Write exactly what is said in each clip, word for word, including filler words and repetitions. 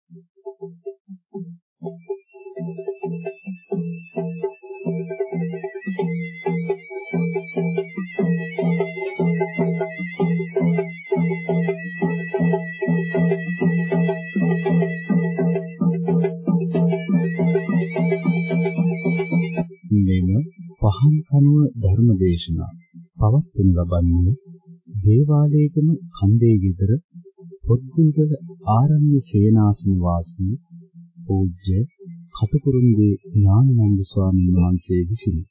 පහන් කනුව ධර්මදේශනා පවත්වනු ලබන්නේ දේවාලයේම කන්දේ ගෙදර පොත්ගුල්ගල ආරණ්‍ය සේනාසන වාසී පූජ්‍ය කටුකුරුන්ගේ ඥානানন্দ ස්වාමීන් වහන්සේ විසිනි.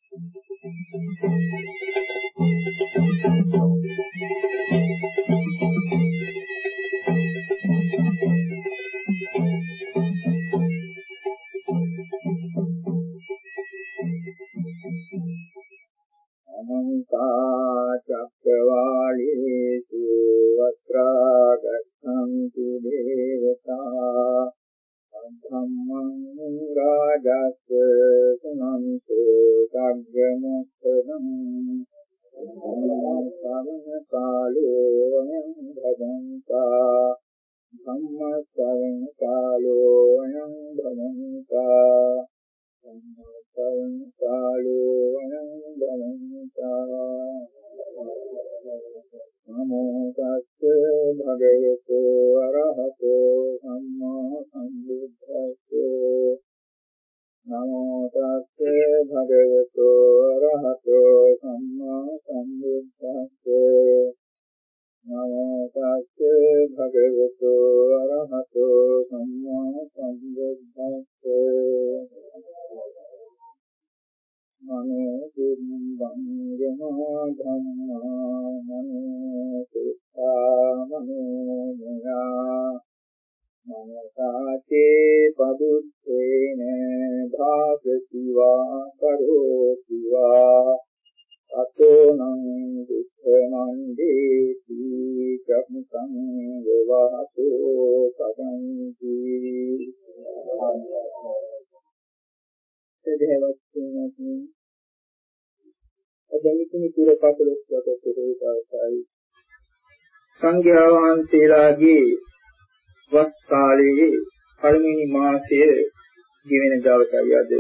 චක්කවාලේසු වස්ත්‍රා ගච්ඡන්තු දේවතා ධම්මං රාජස්ස සුනන්තෝ සග්ගමොක්ඛදං සමන කාලෝ අයං භවන්තා ධම්මස්සවන කාලෝ අයං භවන්තා සම්මතං කාලෝ අයං භවන්තා නමෝ තස්ස භගවතු අරහතෝ සම්මා සම්බුද්දස්ස නමෝ තස්ස භගවතු අරහතෝ සම්මා සම්බුද්දස්ස නමෝ තස්ස භගවතු අරහතෝ සම්මා සම්බුද්දස්ස මනෝ කුම්භංගමා ධම්මා මනෝ සිතා මනෝ මයා මනසාචේ පදුත්තේන භාගතිවා කරෝතිවා අතෝනං දුක්ඛමන්දේති චක්ඛං වවාසෝ පදන්ති සදේවත්තුනි අදමිතුනි පුරපතලොස් වතේ කාසයි සංඝයා වහන්සේලාගේ වස් කාලයේ පළමුවෙනි මාසයේ ගෙවෙන දවසයි අද.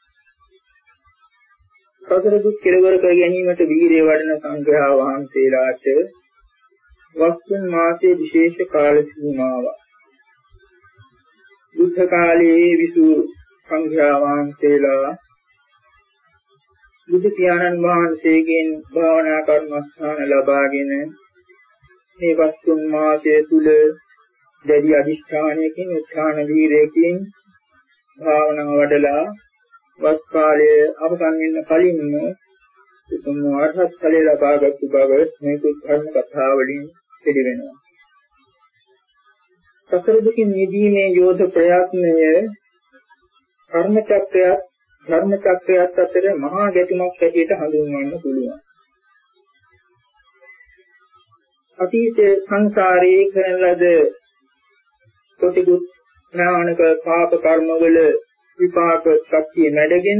සතර දුක් කෙලවර කර ගැනීමට වීරිය වඩන සංඝයා වහන්සේලාට වස්තුන් මාසයේ විශේෂ කාල සීමාවක්. බුද්ධ කාලයේ විසු සංඝයා වහන්සේලා බුදු පියාණන් වහන්සේගෙන් භාවනා කර්මස්ථාන ලබාගෙන මේ වස්තුන් මාසය තුල දැඩි අධිෂ්ඨානයකින් උත්සාහන වීරයකින් භාවනා වඩලා වස් කාලයේ අවසන් වෙන කලින්ම උතුම් අරහත් ඵලය ලබාගත් බව මේ ධර්ම කතා වලින් පිළිවෙනවා. සතර දුකින් මිදීමේ යෝධ ප්‍රයත්නය කර්ම චක්‍රයත් ධර්ම චක්‍රයත් අතර මහා ගැටුමක් ඇටියට හඳුන්වන්න පුළුවන්. අතීත සංසාරයේ කරන ලද කොටිගුත් ඥානක පාප කර්මවල විපාක ශක්තිය නැඩගෙන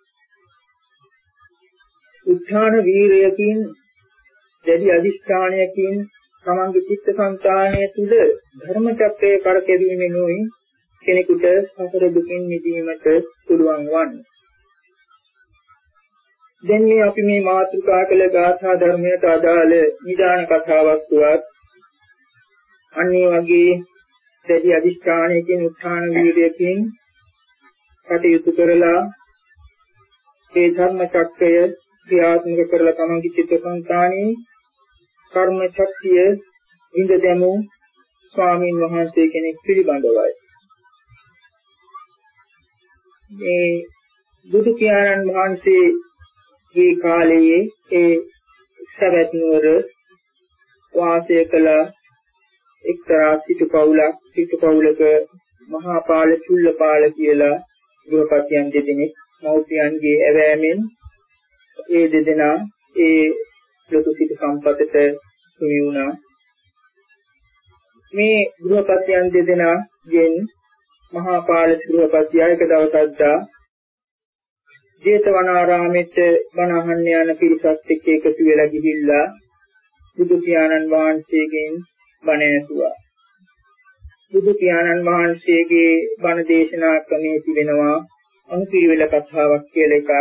උත්ථාන වීරයකින් දැඩි අධිෂ්ඨානයකින් තමන්ගේ චිත්ත සංතානය තුළ ධර්ම චක්‍රයේ කරකැවීමෙන් උයි කෙනෙකුට සතර දුකින් මිදීමට පුළුවන් වන්නේ. දැන් මේ අපි මේ මාතෘකා කළ ගාථා ධර්මයට අදාළ නිදාන කතාවක් තුවත් අන්නේ වගේ දැඩි අධිෂ්ඨානයකින් උත්ථාන වීර්යයෙන් කටයුතු කරලා ඒ ධර්ම චක්‍රය ක්‍රියාත්මක කරලා තමන්ගේ චිත්ත සංතානයේ කර්ම ශක්තිය විඳ දැමු ස්වාමීන් වහන්සේ කෙනෙක් පිළිබඳවයි. මේ බුදු පියාණන් වහන්සේගේ කාලයේ ඒ සවැත් නුවර වාසය කළ එක්තරා සිටු පවුලක් සිටු පවුලක මහා පාල චුල්ලපාල කියලා ගෘහපතියන් දෙදෙනෙක් මෞපියන්ගේ ඇවෑමෙන් ඒ දෙදෙනා ඒ ලොකු සිටු සම්පතට හිමි වුණා. මේ ගෘහපතියන් දෙදෙනාගෙන් මහා පාල ගෘහපතියා එක දවසක් දා ජේතවනාරාමෙට බණ අහන්න යන පිරිසත් එක්ක එකතු වෙලා ගිහිල්ලා බුදු පියාණන් වහන්සේගෙන් බණ ඇසුවා. බුදු පියාණන් වහන්සේගේ බණ දේශනා ක්‍රමයේ තිබෙනවා අනුපිළිවෙල කතාවක් කියලා එකක්.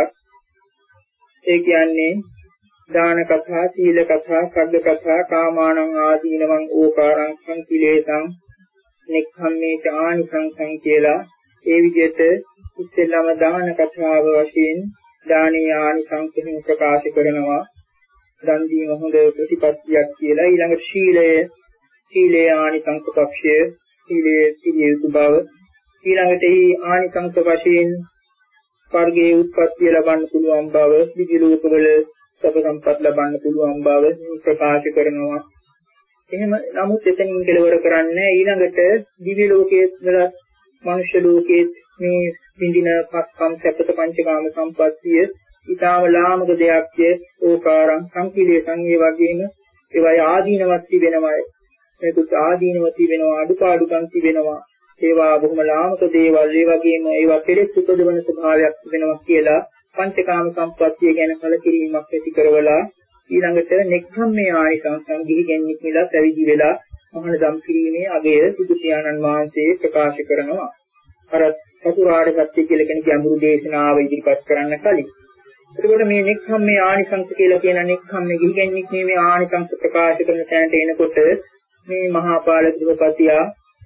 ඒ කියන්නේ දාන කතා, සීල කතා, සග්ග කතා, කාමානං ආදීනවං ඕකාරං සංකිලේසං නෙක්ඛම්මේ ආනිසංසං කියලා ඒ විදිහට ඉස්සෙල්ලාම දාන කතාව වශයෙන් දානීය ආනිසංසෙන් ප්‍රකාශ කරනවා. දන් දීම හොඳ ප්‍රතිපත්තියක් කියලා. ඊළඟට ශීලය, සීලේ ආනිසංස පක්ෂය, සීලයේ සිටිය යුතු බව. ඊළඟට ඒ ආනිසංස වශයෙන් ස්වර්ගයේ උත්පත්තිය ලබන්න පුළුවන් බව, දිව්‍ය ලෝකවල සබ සම්පත් ලබන්න පුළුවන් බව ප්‍රකාශ කරනවා. එහෙම නමුත් එතනින් කෙලවර කරන්නේ ඊළඟට දිව්‍ය ලෝකයේ වල මනුෂ්‍ය ලෝකයේ මේ විඳින පස්කම් සැපත පංචකාම සම්පත්තිය ඊටාම ලාමක දෙයක්ය. ඕකාරං සංකීලේසං ඒ වගේම ඒවයි ආදීනවත් තිබෙනවා. මේක ආදීනව තිබෙනවා, අඩුපාඩුකම් තිබෙනවා. ඒවා බොහොම ලාමක දේවල්. ඒ වගේම ඒවා කෙලෙස් උපදවන ස්වභාවයක් තිබෙනවා කියලා පංචකාම සම්පත්තිය ගැන කලකිරීමක් ඇති කරවලා ඊළඟට නෙක්ඛම්මේ ආනිසංසං ගිහිගෙන්නික් මිලා පැවිදි වෙලා මහාන දම් කිරීමේ අගය බුදු පියාණන් වහන්සේ ප්‍රකාශ කරනවා. අර චතුරාර්ය සත්‍ය කියලා කියන ගැඹුරු දේශනාව ඉදිරිපත් කරන්න කලින්. එතකොට මේ නෙක්ඛම්මේ ආනිසංස කියලා කියන නෙක්ඛම්මේ ගිහිගෙන්නික් මේ ආනිසංස ප්‍රකාශ කරන තැනට එනකොට මේ මහා පාල ගෘහපතියා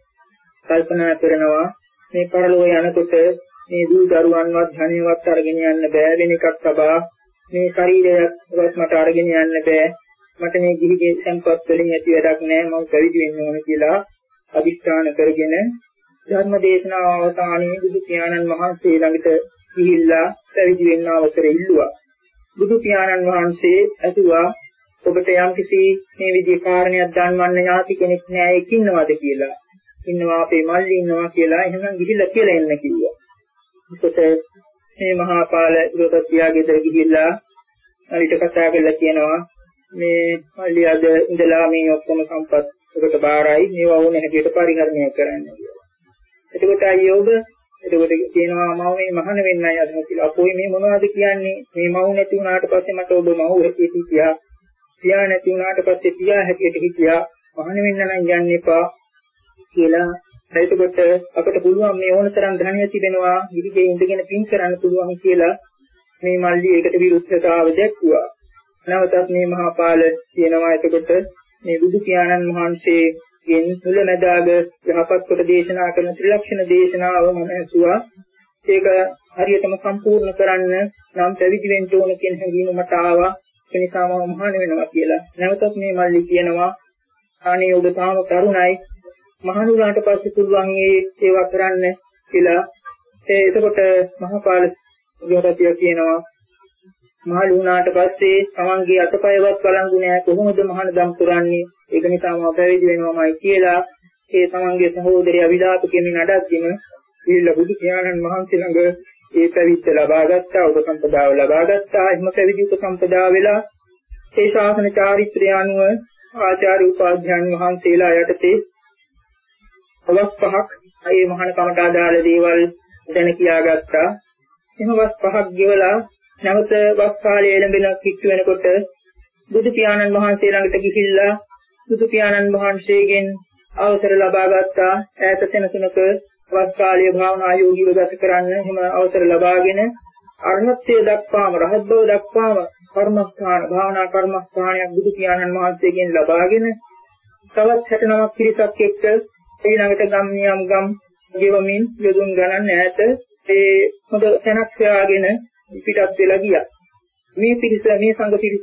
කල්පනා කරනවා මේ පරලෝක යනකොට මේ දූ දරුවන්වත් ධනෙවත් අරගෙන යන්න බෑ. වෙන එකක් තබා මේ ශරීරයවත් මට අරගෙන යන්න බෑ. මට මේ ගිහිගේ සම්පත් වලින් ඇති වැඩක් නෑ. මම පැවිදි වෙන්න ඕන කියලා අදිස්ථාන කරගෙන ධර්ම දේශනාව අවසානයේ බුදු පියාණන් වහන්සේ ළඟට ගිහිල්ලා පැවිදි වෙන්න අවසරය ඉල්ලුවා. බුදු පියාණන් වහන්සේ ඇසුවා ඔබට යම්කිසි මේ විදිහේ කාරණයක් දන්වන්න ඥාති කෙනෙක් නෑ එකින්නවද කියලා. ඉන්නවා අපේ මල්ලි ඉන්නවා කියලා. එහෙනම් ගිහිල්ලා කියලා එන්න කිව්වා. ඒකට මේ මහා පාල ගෘහපතියා ගෙදර ගිහිල්ලා ඊට කතා කරලා කියනවා මේ මල්ලි අද ඉඳලා මේ ඔක්කොම සම්පත් ඔබට බාරයි. මේවා ඕන හැටියට පරිහරණය කරන්න කියලා. එතකොට අයියෝබ එතකොට කියනවා මම මේ මහාන වෙන්නයි අදම කියලා. අපෝයි මේ මොනවද කියන්නේ? මේ මව් නැති වුණාට පස්සේ මට ඔබ මව් හැටියට හිටියා. පියා නැති වුණාට පස්සේ පියා හැටියට හිටියා. මහාන වෙන්න නම් යන්න එපා කියලා. එතකොට අපිට පුළුවන් මේ ඕන තරම් ධනය තිබෙනවා ඉදිරියේ ඉඳගෙන පින් කරන්න පුළුවන් කියලා මේ මල්ලි ඒකට විරුද්ධතාව දැක්වුවා. නැවතත් මේ මහා පාල කියනවා එතකොට මේ බුදු පියාණන් වහන්සේගෙන් මුලැමැදාග යහපත් කොට දේශනා කරන ත්‍රිලක්ෂණ දේශනාව මම ඇසුවා. ඒක හරියටම සම්පූර්ණ කරන්න නම් පැවිදි වෙන්න ඕන කියන හැඟීම මට ආවා. ඒ නිසා මම මහාන වෙනවා කියලා. නැවතත් මේ මල්ලි කියනවා අනේ ඔබ තාම තරුණයි. මහාන වුණාට පස්සේ පුළුවන් මේ සේවා කරන්න කියලා. ඒ එතකොට මහා පාල ගෘහපතියා කියනවා මහලු වුණාට පස්සේ තමන්ගේ අතපයවත් බලංගු නෑ කොහොමද මහාන දම් පුරන්නේ? ඒක නිසා මම පැවිදි වෙනවාමයි කියලා ඒ තමන්ගේ සහෝදරයා විලාප කෙමින් අඩක්ගෙන ඉල්ල බුදු පියාණන් වහන්සේ ළඟ ඒ පැවිද්ද ලබා ගත්තා. උපසම්පදාව ලබා ගත්තා. එහෙම පැවිදි උපසම්පදා වෙලා ඒ ශාසන චාරිත්‍රය අනුව ආචාර්ය උපාධ්‍යයන් වහන්සේලා යටතේ අවස් පහක් ඒ මහාන කමට අදාළ දේවල් දැන කියා ගත්තා. එහෙම වස් පහක් ගෙවලා නැවත වස් කාලයේ එළඹෙන කිට්ටු වෙනකොට බුදු පියාණන් වහන්සේ ළඟට ගිහිල්ලා බුදු පියාණන් වහන්සේගෙන් අවසර ලබා ගත්තා. ඈත සෙනසුනක වස් කාලයේ භාවනා යෝගීව ගත කරන්න එහෙම අවසර ලබාගෙන අරහත්ත්වය දක්වාම රහත් බව දක්වාම කර්මස්ථාන භාවනා කර්මස්ථානයක් බුදු පියාණන් වහන්සේගෙන් ලබාගෙන තවත් හැට නවයක් පිරිසක් එක්ක ඊළඟට ගම් නියම් ගම් ගෙවමින් යොදුන් ගණන් ඈත ඒ හොඳ තැනක් හොයාගෙන පිටත් වෙලා ගියා. මේ පිරිස මේ සංඝ පිරිස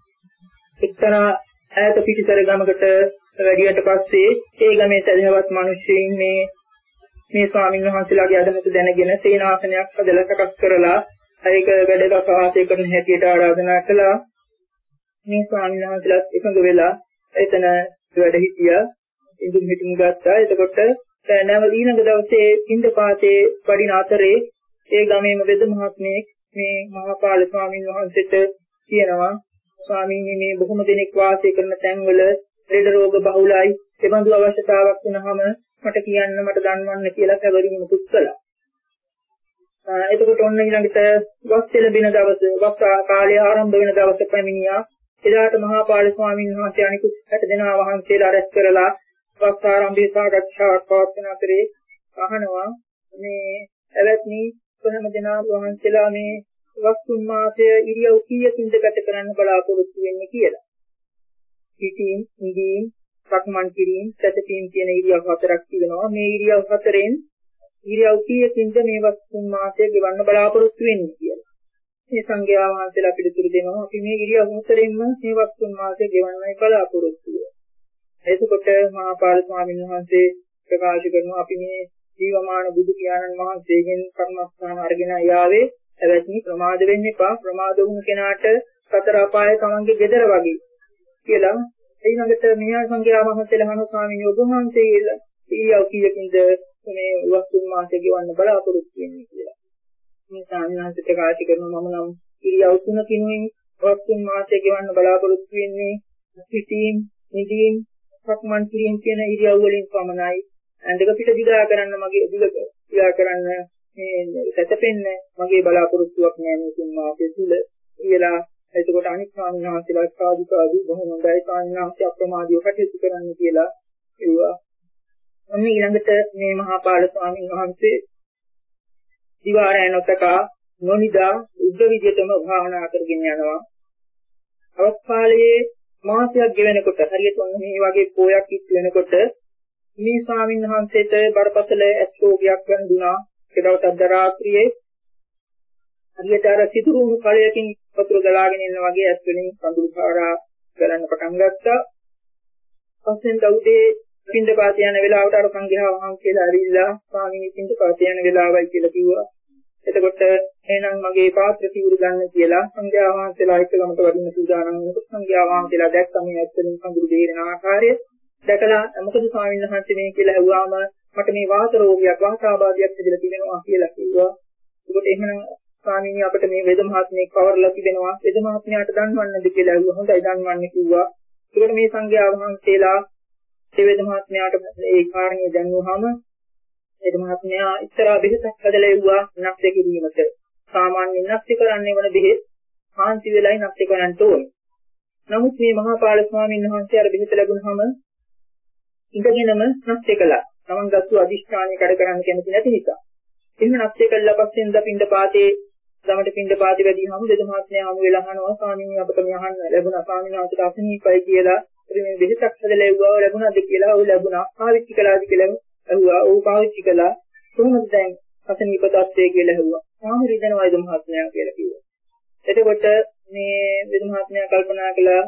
එක්තරා ඈත පිටිසර ගමකට වැඩියට පස්සේ ඒ ගමේ තැදහවත් මිනිස්සුන් මේ මේ ස්වාමීන් වහන්සේලාගේ අදහස දැනගෙන සේනාසනයක් හදලා සකස් කරලා ඒක වැඩක වාසය කරන හැටියට ආරාධනා කළා. මේ ස්වාමීන් වහන්සේලාත් එකඟ වෙලා එතන වැඩ හිටියා. ඉඳුම් හිටුම් ගත්තා. එතකොට නැවත ඊළඟ දවසේ පින්දපාතේ වඩින අතරේ ඒ ගමේම වෙද මහත්මයෙක් මේ මහපාල ස්වාමීන් වහන්සේට කියනවා ස්වාමීනි මේ බොහොම දෙනෙක් වාසය කරන තැන්වල ලෙඩ රෝග බහුලයි. ඒ බඳු අවශ්‍යතාවක් වුණාම මට කියන්න මට දන්වන්න කියලා පැවරීම පුත් කළා. එතකොට ඔන්න ඊළඟට වස් එළඹෙන දවස වස් කාලය ආරම්භ වෙන දවස පැමිණියා. එදාට මහපාල ස්වාමීන් වහන්සේ අනිකුත් හැට දෙනා වහන්සේලා රැස් කරලා වස්තාරම්භයේ සාකච්ඡාවක් පවත්වන අතරේ අහනවා මේ එවත්නි කොහොම දෙනා වහන්සේලා මේ වස්තුන් මාසය ඉරියව් කීයකින්ද ගත කරන්න බලාපොරොත්තු වෙන්නේ කියලා. පිටින්, ඉදින්, සක්මන් කිරීම, සැතපීම් කියන ඉරියව් හතරක් තිබෙනවා. මේ ඉරියව් හතරෙන් ඉරියව් කීයකින්ද මේ වස්තුන් මාසය ගෙවන්න බලාපොරොත්තු වෙන්නේ කියලා. මේ සංඝයා වහන්සේලා පිළිතුරු දෙනවා අපි මේ ඉරියව් හතරෙන්ම මේ වස්තුන් මාසය ගෙවන්නයි බලාපොරොත්තු වෙන්නේ. එතකොට මහා පාල ස්වාමීන් වහන්සේ ප්‍රකාශ කරනවා අපි මේ ජීවමාන බුදු පියාණන් වහන්සේගෙන් කර්මස්ථාන අරගෙන යාවේ එවැනි ප්‍රමාද වෙන්න එපා. ප්‍රමාද වුණ කෙනාට සතර අපාය තමන්ගේ ගෙදර වගේ කියලා. ඊළඟට මියා සංඝයා වහන්සේලා අහන ස්වාමීන් වහන්සේ ඊයව කීයකින්ද මේ වස්තුන් මාසය ගෙවන්න බලාපොරොත්තු වෙන්නේ කියලා. මේ ස්වාමීන් වහන්සේ ප්‍රකාශ කරනවා මම නම් ඉරියව් තුනකින් වස්තුන් මාසය ගෙවන්න බලාපොරොත්තු වෙන්නේ සිටීම්, නිදීම්, සක්මන් කිරීම කියන ඉරියව් වලින් පමණයි. ඇඳක පිට දිගා කරන්න මගේ දිග දිගා කරන්න මේ සැතපෙන්න මගේ බලාපොරොත්තුවක් නෑ මේ තුන් මාසය තුල කියලා. එතකොට අනිත් ස්වාමීන් වහන්සේලා සාදු සාදු බොහොම හොඳයි ස්වාමීන් වහන්සේ අප්‍රමාදීව කටයුතු කරන්න කියලා කිව්වා. අන්න ඊළඟට මේ මහා පාල ස්වාමීන් වහන්සේ දිවාරය නොතකා නොනිදා උද්ද විදියටම භාවනා කරගෙන යනවා. අවස්ථාවේ මාසයක් ගෙවෙනකොට හරියට ඔන්න මේ වගේ පෝයක් ඉත් වෙනකොට මේ ස්වාමීන් වහන්සේට බරපතල ඇස්රෝගයක් වන්දුනා. ඒ දවස් රාත්‍රියේ හරියට අර සිදුරුණු කලයකින් වතුර ගලාගෙන ඉන්න වගේ ඇස් වලින් කඳුළු පාරා ගලන්න පටන් ගත්තා. පස්සෙන් දවුදේ පින්දපාත යන වෙලාවට අර සංඝයා වහන්සේලා ඇවිල්ලා ස්වාමීන් පින්දපාත යන වෙලාවයි කියලා කිව්වා. එතකොට එහෙනම් මගේ පාත්‍ර සිවුරු ගන්න කියලා සංඝයා වහන්සේලා එක්ක ගමට වඩින්න සූදානම් වෙනකොට සංඝයා වහන්සේලා දැක්කම මේ ඇස් වලින් කඳුළු දෙරෙන ආකාරය දැකලා මොකද ස්වාමීන් වහන්සේ මේ කියලා ඇහුවාම මට මේ වාත රෝගයක් වාතාබාධයක් තිබිලා තිබෙනවා කියලා කිව්වා. ඒකට එහෙනම් ස්වාමීනි අපිට මේ වේද මහත්මයෙක් පවර්ලා තිබෙනවා. වේද මහත්මයාට දන්වන්නද කියලා ඇහුවා. හොඳයි දන්වන්න කිව්වා. ඒකට මේ සංඝයා වහන්සේලා ඒ වේද මහත්මයාට ඒ කාරණේ දැන්වුවාම වේද මහත්මයා ඉස්සරහා බෙහෙතක් හදලා එව්වා නැස්ති කිරීමට. සාමාන්‍යයෙන් නැස්ති කරන්නේ වන බෙහෙත් හාන්සි වෙලයි නැස්ති කරන්න ඕනේ. නමුත් මේ මහා පාල ස්වාමීන් වහන්සේ අර බෙහෙත ලැබුණාම ඉඳගෙනම නැස්ති කළා. තමන් ගත්තු අදිෂ්ඨානය කඩ කරන්න කැමති නැති නිසා. එහෙම නැස්ති කළා පස්සෙන් ද පින්ඩ පාතේ ගමට පින්ඩ පාතේ වැඩිවම වේද මහත්මයා හමු වෙලා අහනවා ස්වාමීන් අපට මේ අහන්න ලැබුණා ස්වාමීන් වහන්සේට අසනීපයි කියලා. ඉතින් මේ බෙහෙතක් හදලා එව්වා ලැබුණාද කියලා ඔව් ලැබුණා. පාවිච්චි කළාද කියලා ඇහුවා. ඔව් පාවිච්චි කළා. කොහොමද දැන් අසනීප තත්ත්වය කියලා ඇහුවා. තාම රිදෙනවා වේද මහත්මයා කියලා කිව්වා. එතකොට මේ වේද මහත්මයා කල්පනා කළා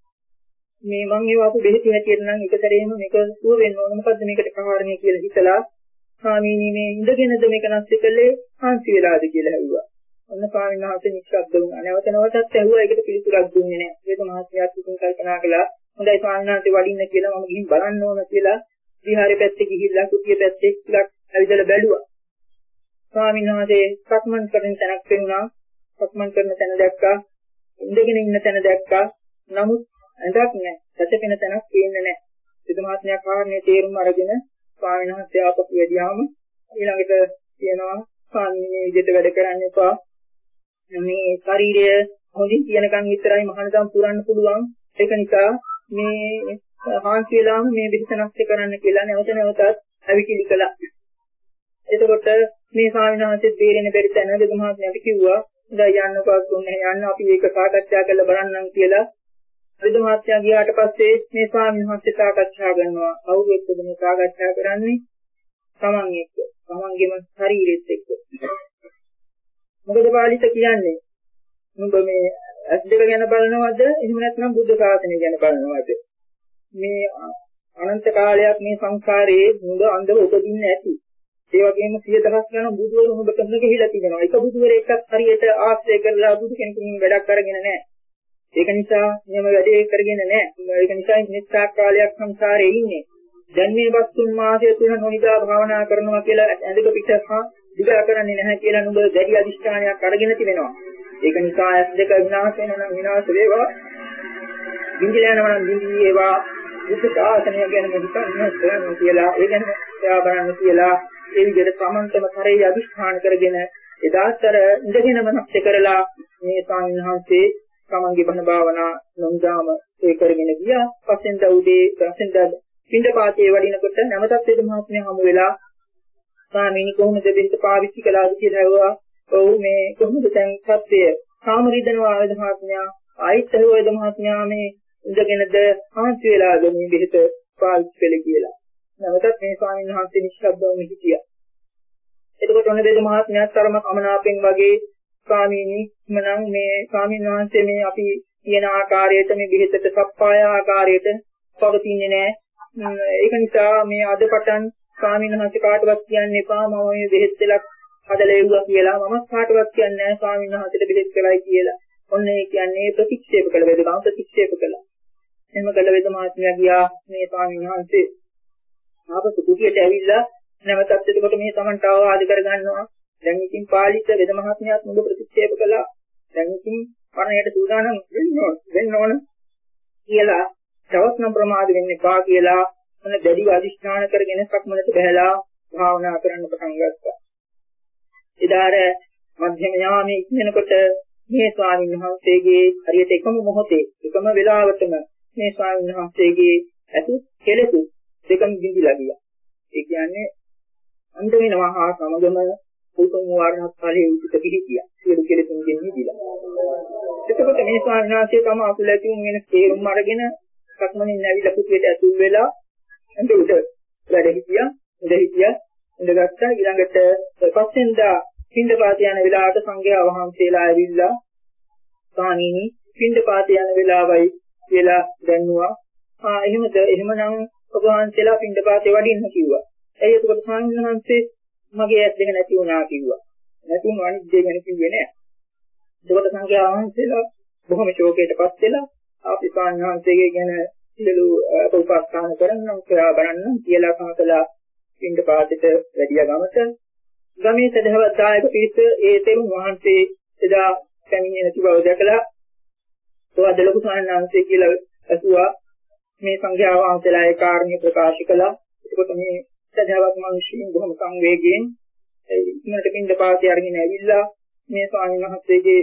මේ මං ඒව අපු බෙහෙති හැටියට නම් එක සැරේම මේක සුව වෙන්න ඕන මොකද්ද මේකට කාරණේ කියලා හිතලා ස්වාමීනි මේ ඉඳගෙනද මේක නැස්ති කළේ හාන්සි වෙලාද කියලා ඇහුවා. ඔන්න ස්වාමීන් වහන්සේ නිශ්ශබ්ද වුණා. නැවත නැවතත් ඇහුවා ඒකට පිළිතුරක් දුන්නේ නැහැ. ඒක මහත්මයාත් ඉතින් කල්පනා කළා හොඳයි ස්වාමීන් වහන්සේ වඩින්න කියලා මම ගිහින් බලන්න ඕන කියලා විහාරේ පැත්තේ ගිහිල්ලා කුටිය පැත්තේ ටිකක් ඇවිදලා බැලුවා. ස්වාමීන් වහන්සේ සක්මන් කරන තැනක් පෙනුණා. සක්මන් කරන තැන දැක්කා. ඉඳගෙන ඉන්න තැන දැක්කා. නමුත් ඇඳක් නැහැ. සැතපෙන තැනක් පේන්නේ නැහැ. සිත මහත්මයා කාරණේ තේරුම් අරගෙන ස්වාමීන් වහන්සේ ආපහු වැඩියාම ඊළඟට කියනවා ස්වාමීන් මේ විදිහට වැඩ කරන්න එපා. මේ ශරීරය හොඳින් තියනකන් විතරයි මහානදම් පුරන්න පුළුවන්. ඒක නිසා මේ හාන්සි වෙලාම මේ විදිහට කරන්න කියලා නැවත නැවතත් අවිකිලි කළා. එතකොට මේ ස්වාමීන් වහන්සේ දෙරෙන බැරි තැන දෙක මහත්මයාට කිව්වා දැන් යන්නකවත් දුන්නේ යන්න අපි ඒක සාකච්ඡා කරලා බලන්නම් කියලා. වේද මහත්මයා ගියාට පස්සේ මේ ස්වාමීන් වහන්සේ සාකච්ඡා කරනවා. කවුරු එක්කද මේ සාකච්ඡා කරන්නේ? තමන් එක්ක. තමන්ගේම ශරීරෙත් එක්ක. මොකද පාලිත කියන්නේ? නුඹ මේ ඇස් දෙක ගැන බලනවද? එහෙම නැත්නම් බුද්ධ ශාසනය ගැන බලනවද? මේ අනන්ත කාලයක් මේ සංසාරයේ නුඹ අන්ධව උපදින්නේ නැති. ඒ වගේම සිය දහස් ගණන් බුදුවරු නුඹ කඳ ගිහිලා තිබෙනවා. එක බුදුවරයෙක්වත් හරියට ආශ්‍රය කරලා බුදු කෙනෙකුගෙන් වැඩක් අරගෙන නැහැ. ඒක නිසා නියම වැඩේ කරගෙන නැහැ. ඒක නිසා නිස්සාර කාලයක් සංසාරේ ඉන්නේ. දැන් මේ වස්තුන් මාසය තුන නොනිදා භාවනා කරනවා කියලා ඇඳක පිටහා දිගා කරන්නේ නැහැ කියලා නුඹ දැඩි අදිෂ්ඨානයක් අරගෙන තිබෙනවා. ඒක නිසා ඇස් දෙක විනාශ වෙනවා නම් විනාශ වේවා. බින්දිලා යනවා නම් බින්දී වේවා. බුද්ධ ශාසනය ගැන හිතන්න කියලා ඒ ගැන එයා බලන්න කියලා ඒ විදිහට සමන්තම කරේ අදිෂ්ඨාන කරගෙන එදාතර ඉඳගෙනම නැස්ත කරලා මේ ස්වාමීන් වහන්සේ තමන්ගේ බණ භාවනා නොනිදාම ඒ කරගෙන ගියා. පස්සෙන්ද උදේ පස්සෙන්ද පින්ඩපාතයේ වඩිනකොට නැවතත් වේද මහත්මයා හමු වෙලා ස්වාමීනි කොහොමද දෙන්න පාවිච්චි කළාද කියලා ඇහුවා. ඔව් මේ කොහොමද දැන් සත්‍යය කාමරිදනවා වේද මහත්මයා ආයිත් වේද මහත්මයා මේ ඉඳගෙනද ආන්ති වෙලාද මේ බෙහෙත පාවිච්චි කළේ කියලා. නැවතත් මේ ස්වාමීන් වහන්සේ නිශ්ශබ්දවම හිටියා. එතකොට ඔන්න වේද මහත්මයාත් තරම කමනාපෙන් වගේ ස්වාමීනි මනම් මේ ස්වාමීන් වහන්සේ මේ අපි කියන ආකාරයට මේ බෙහෙතට සප්පාය ආකාරයට පවතින්නේ නැහැ. ඒක නිසා මේ අද පටන් ස්වාමීන් වහන්සේ කාටවත් කියන්න එපා මම මේ බෙහෙත් දෙලක් හදලා එව්වා කියලා. මම කාටවත් කියන්නේ නැහැ ස්වාමීන් වහන්සේට බෙහෙත් කළයි කියලා. ඔන්න ඒ කියන්නේ ප්‍රතික්ෂේප කළ වේදකම් ප්‍රතික්ෂේප කළා. එහෙම කළ වේද මහත්මයා ගියා මේ ස්වාමීන් වහන්සේ ආපසු කුටියට ඇවිල්ලා නැවතත් එතකොට මේ Tamanට අවවාද කරගන්නවා. දැන් ඉතින් පාලිත වේද මහත්මයාත් මුල ප්‍රතික්ෂේප කළා. දැන් ඉතින් මරණයට සූදානම් වෙන්න ඕන වෙන්න ඕන කියලා තවත් නම් ප්‍රමාද වෙන්න එපා කියලා මොන දැඩිව අධිෂ්ඨාන කරගෙන සක්මනට බහැලා භාවනා කරන්න පටන් ගත්තා. ඉදාර මධ්‍යම යාමයේ ඉන්නකොට මේ ස්වාමීන් වහන්සේගේ හරියට එකම මොහොතේ එකම වෙලාවටම මේ ස්වාමීන් වහන්සේගේ ඇතු කෙලෙසු දෙකම බිඳිලා ගියා. ඒ කියන්නේ අන්ත වෙනවා හා සමගම උතුම් වර්ණත් ඵලයේ උදිත පිළිතිය. සියලු කෙලෙසුන් ගෙනිදිලා. එතකොට මේ ස්වාමීන් වහන්සේ තම අකුල ඇති වුන් වෙන තේරුම් අරගෙන සක්මනින් නැවිලා කුටියට ඇතුල් වෙලා අන්ත උඩ වැඩ හිටියා. උඩ හිටියා. ඉඳගත්තා. ඊළඟට පස්සෙන්දා පින්ඩපාත යන වෙලාවට සංඝයා වහන්සේලා ඇවිල්ලා ස්වාමීනි පින්ඩපාත යන වෙලාවයි කියලා දැන්නුවා. ආ එහෙමද? එහෙමනම් ඔබ වහන්සේලා පින්ඩපාතේ වඩින්න කිව්වා. එයි එතකොට ස්වාමීන් වහන්සේ මගේ ඇස් දෙක නැති වුණා කිව්වා. නැති වුණ අනිත් දේ ගැන කිව්වේ නෑ. එතකොට සංඝයා වහන්සේලා බොහොම ශෝකයටපත් වෙලා ආපි ස්වාමීන් වහන්සේගේ ගැන සියලු උපස්ථාන කරන්නම් කියලා බලන්නම් කියලා කහකලා පින්ඩපාතේට වැඩිය ගමත ගමේ සදහවත් දායක පිරිස ඒ තෙරුන් වහන්සේ එදා පැමිණෙන නැති බව දැකලා තවද ලොකු ස්වාමීන් වහන්සේ කියලා ඇසුවා. මේ සංඝයා වහන්සේලා ඒ කාරණේ ප්‍රකාශ කළා. එතකොට මේ සදහවත් මිනිස්සුන් බොහොම සංවේගයෙන් ඉක්මනට පින්ඩපාතේ අරගෙන ඇවිල්ලා මේ ස්වාමීන් වහන්සේගේ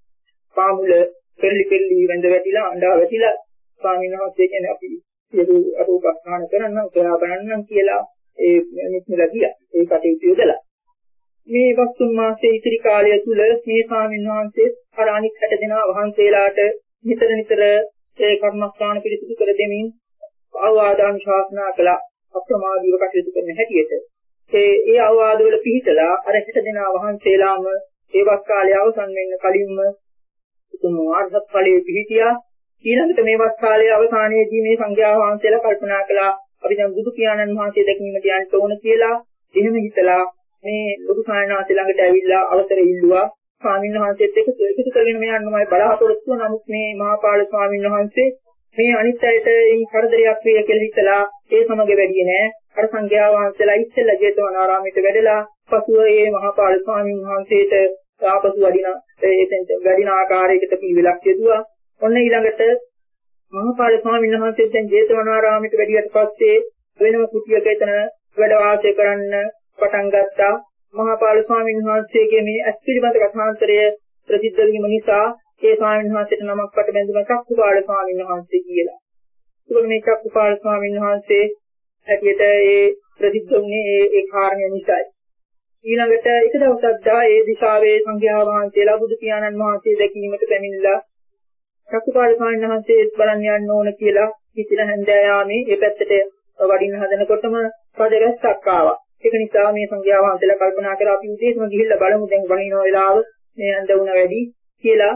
පාමුල පෙරලි පෙරලි වැඳ වැටිලා අඬා වැටිලා ස්වාමීන් වහන්සේ කියන්නේ අපි සියලු අරූපස්ථාන කරන්නම් කියලා බලන්නම් කියලා ඒ නිත්‍යලා ගියා. ඒ කටයුතු යොදලා මේ වස්තුන් මාසයේ ඉතිරි කාලය තුල මේ ස්වාමීන් වහන්සේ අර අනිත් හැට දෙනා වහන්සේලාට නිතර නිතර ඒ කර්මස්ථාන පිළිසිදු කර දෙමින් අවවාදාන් ශාසනා කළා. අප්‍රමාදීව කටයුතු කරන හැටියට ඒ ඒ අවවාද වල පිහිටලා අර හැට දෙනා වහන්සේලාම ඒ වස් කාලය අවසන් වෙන්න කලින්ම උතුම් ආර්ථ ඵලයේ පිහිටියා. ඊළඟට මේ වස් කාලයේ අවසානයේදී මේ සංඝයා වහන්සේලා කල්පනා කළා අපි දැන් බුදු පියාණන් වහන්සේ දැකීමට යන්න ඕන කියලා. එහෙම හිතලා මේ ලොකු සායනාති ළඟට ඇවිල්ලා අවසර ඉල්ලුවා. ස්වාමීන් වහන්සේත් එක්ක එකතු කරගෙන මේ යන්නමයි බලාපොරොත්තු වුණා. නමුත් මේ මහාපාල ස්වාමීන් වහන්සේ මේ අනිත් අයට මේ කරදරයක් වේ කියලා හිතලා ඒ සමග වැඩියේ නෑ. අර සංඝයා වහන්සේලා ඉස්සෙල්ලා ජේතවනාරාමයට වැඩලා පසුව මේ මහාපාල ස්වාමීන් වහන්සේට ආපසු වඩින එතෙන්ට වැඩින ආකාරයකට පිළිවෙලක් යෙදුවා. ඔන්න ඊළඟට මහාපාල ස්වාමීන් වහන්සේ දැන් ජේතවනාරාමයට වැඩියට පස්සේ වෙනම කුටියක එතන වැඩ වාසය කරන්න පටන් ගත්තා. මහාපාල ස්වාමීන් වහන්සේගේ මේ අස්පිරිබඳ කථාන්තරය ප්‍රසිද්ධ වීම නිසා ඒ ස්වාමීන් වහන්සේට නමක් වට බැඳුණා චක්කුපාල ස්වාමීන් වහන්සේ කියලා. ඒකෝ මේ චක්කුපාල ස්වාමීන් වහන්සේ හැටියට ඒ ප්‍රසිද්ධ වුණේ ඒ ඒ කාරණය නිසායි. ඊළඟට එක දවසක් දා ඒ දිශාවේ සංඝයා වහන්සේලා බුදු පියාණන් වහන්සේ දැකීමට පැමිණිලා චක්කුපාල ස්වාමීන් වහන්සේ බලන්න යන්න ඕන කියලා හිතලා හැන්දෑයාමේ ඒ පැත්තට වඩින්න හදනකොටම පදරස්සක් ආවා. ඒක නිසා මේ සංඝයා වහන්සේලා කල්පනා කරලා අපි උදේටම ගිහිල්ලා බලමු දැන් වහින වෙලාව මේ අඳ වුණ වැඩි කියලා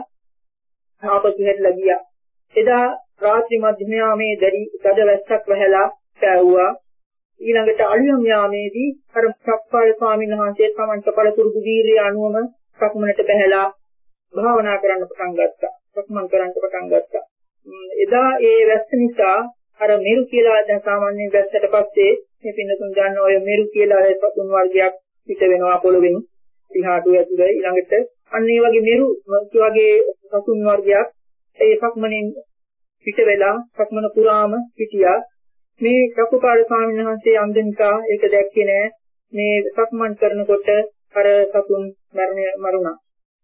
ආපසු හැරිලා ගියා. එදා රාත්‍රී මධ්‍යම යාමේ දැඩි තද වැස්සක් වැහැලා පෑවුවා. ඊළඟට අලුයම් යාමේදී අර චක්පාල ස්වාමීන් වහන්සේ තමන්ට පළතුරු වීර්ය අනුවම සක්මනට බැහැලා භාවනා කරන්න පටන් ගත්තා. සක්මන් කරන්න පටන් ගත්තා. එදා ඒ වැස්ස නිසා අර මෙරු කියලා දැන් සාමාන්‍ය වැස්සට පස්සේ මේ පින්නතුන් ගන්න ඔය මෙරු කියලා පතුන් වර්ගයක් පිට වෙනවා පොළොවෙන් පිටාටු ඇතුලේ. ඊළඟට අන්න ඒ වගේ මෙරු වගේ පතුන් වර්ගයක් ඒ සක්මනේ පිට වෙලා සක්මන පුරාම පිටියා. මේ චක්කුපාල ස්වාමීන් වහන්සේ අන්දනිකා ඒක දැක්කේ නෑ. මේ සක්මන් කරනකොට අර සතුන් මරණය මරුණා.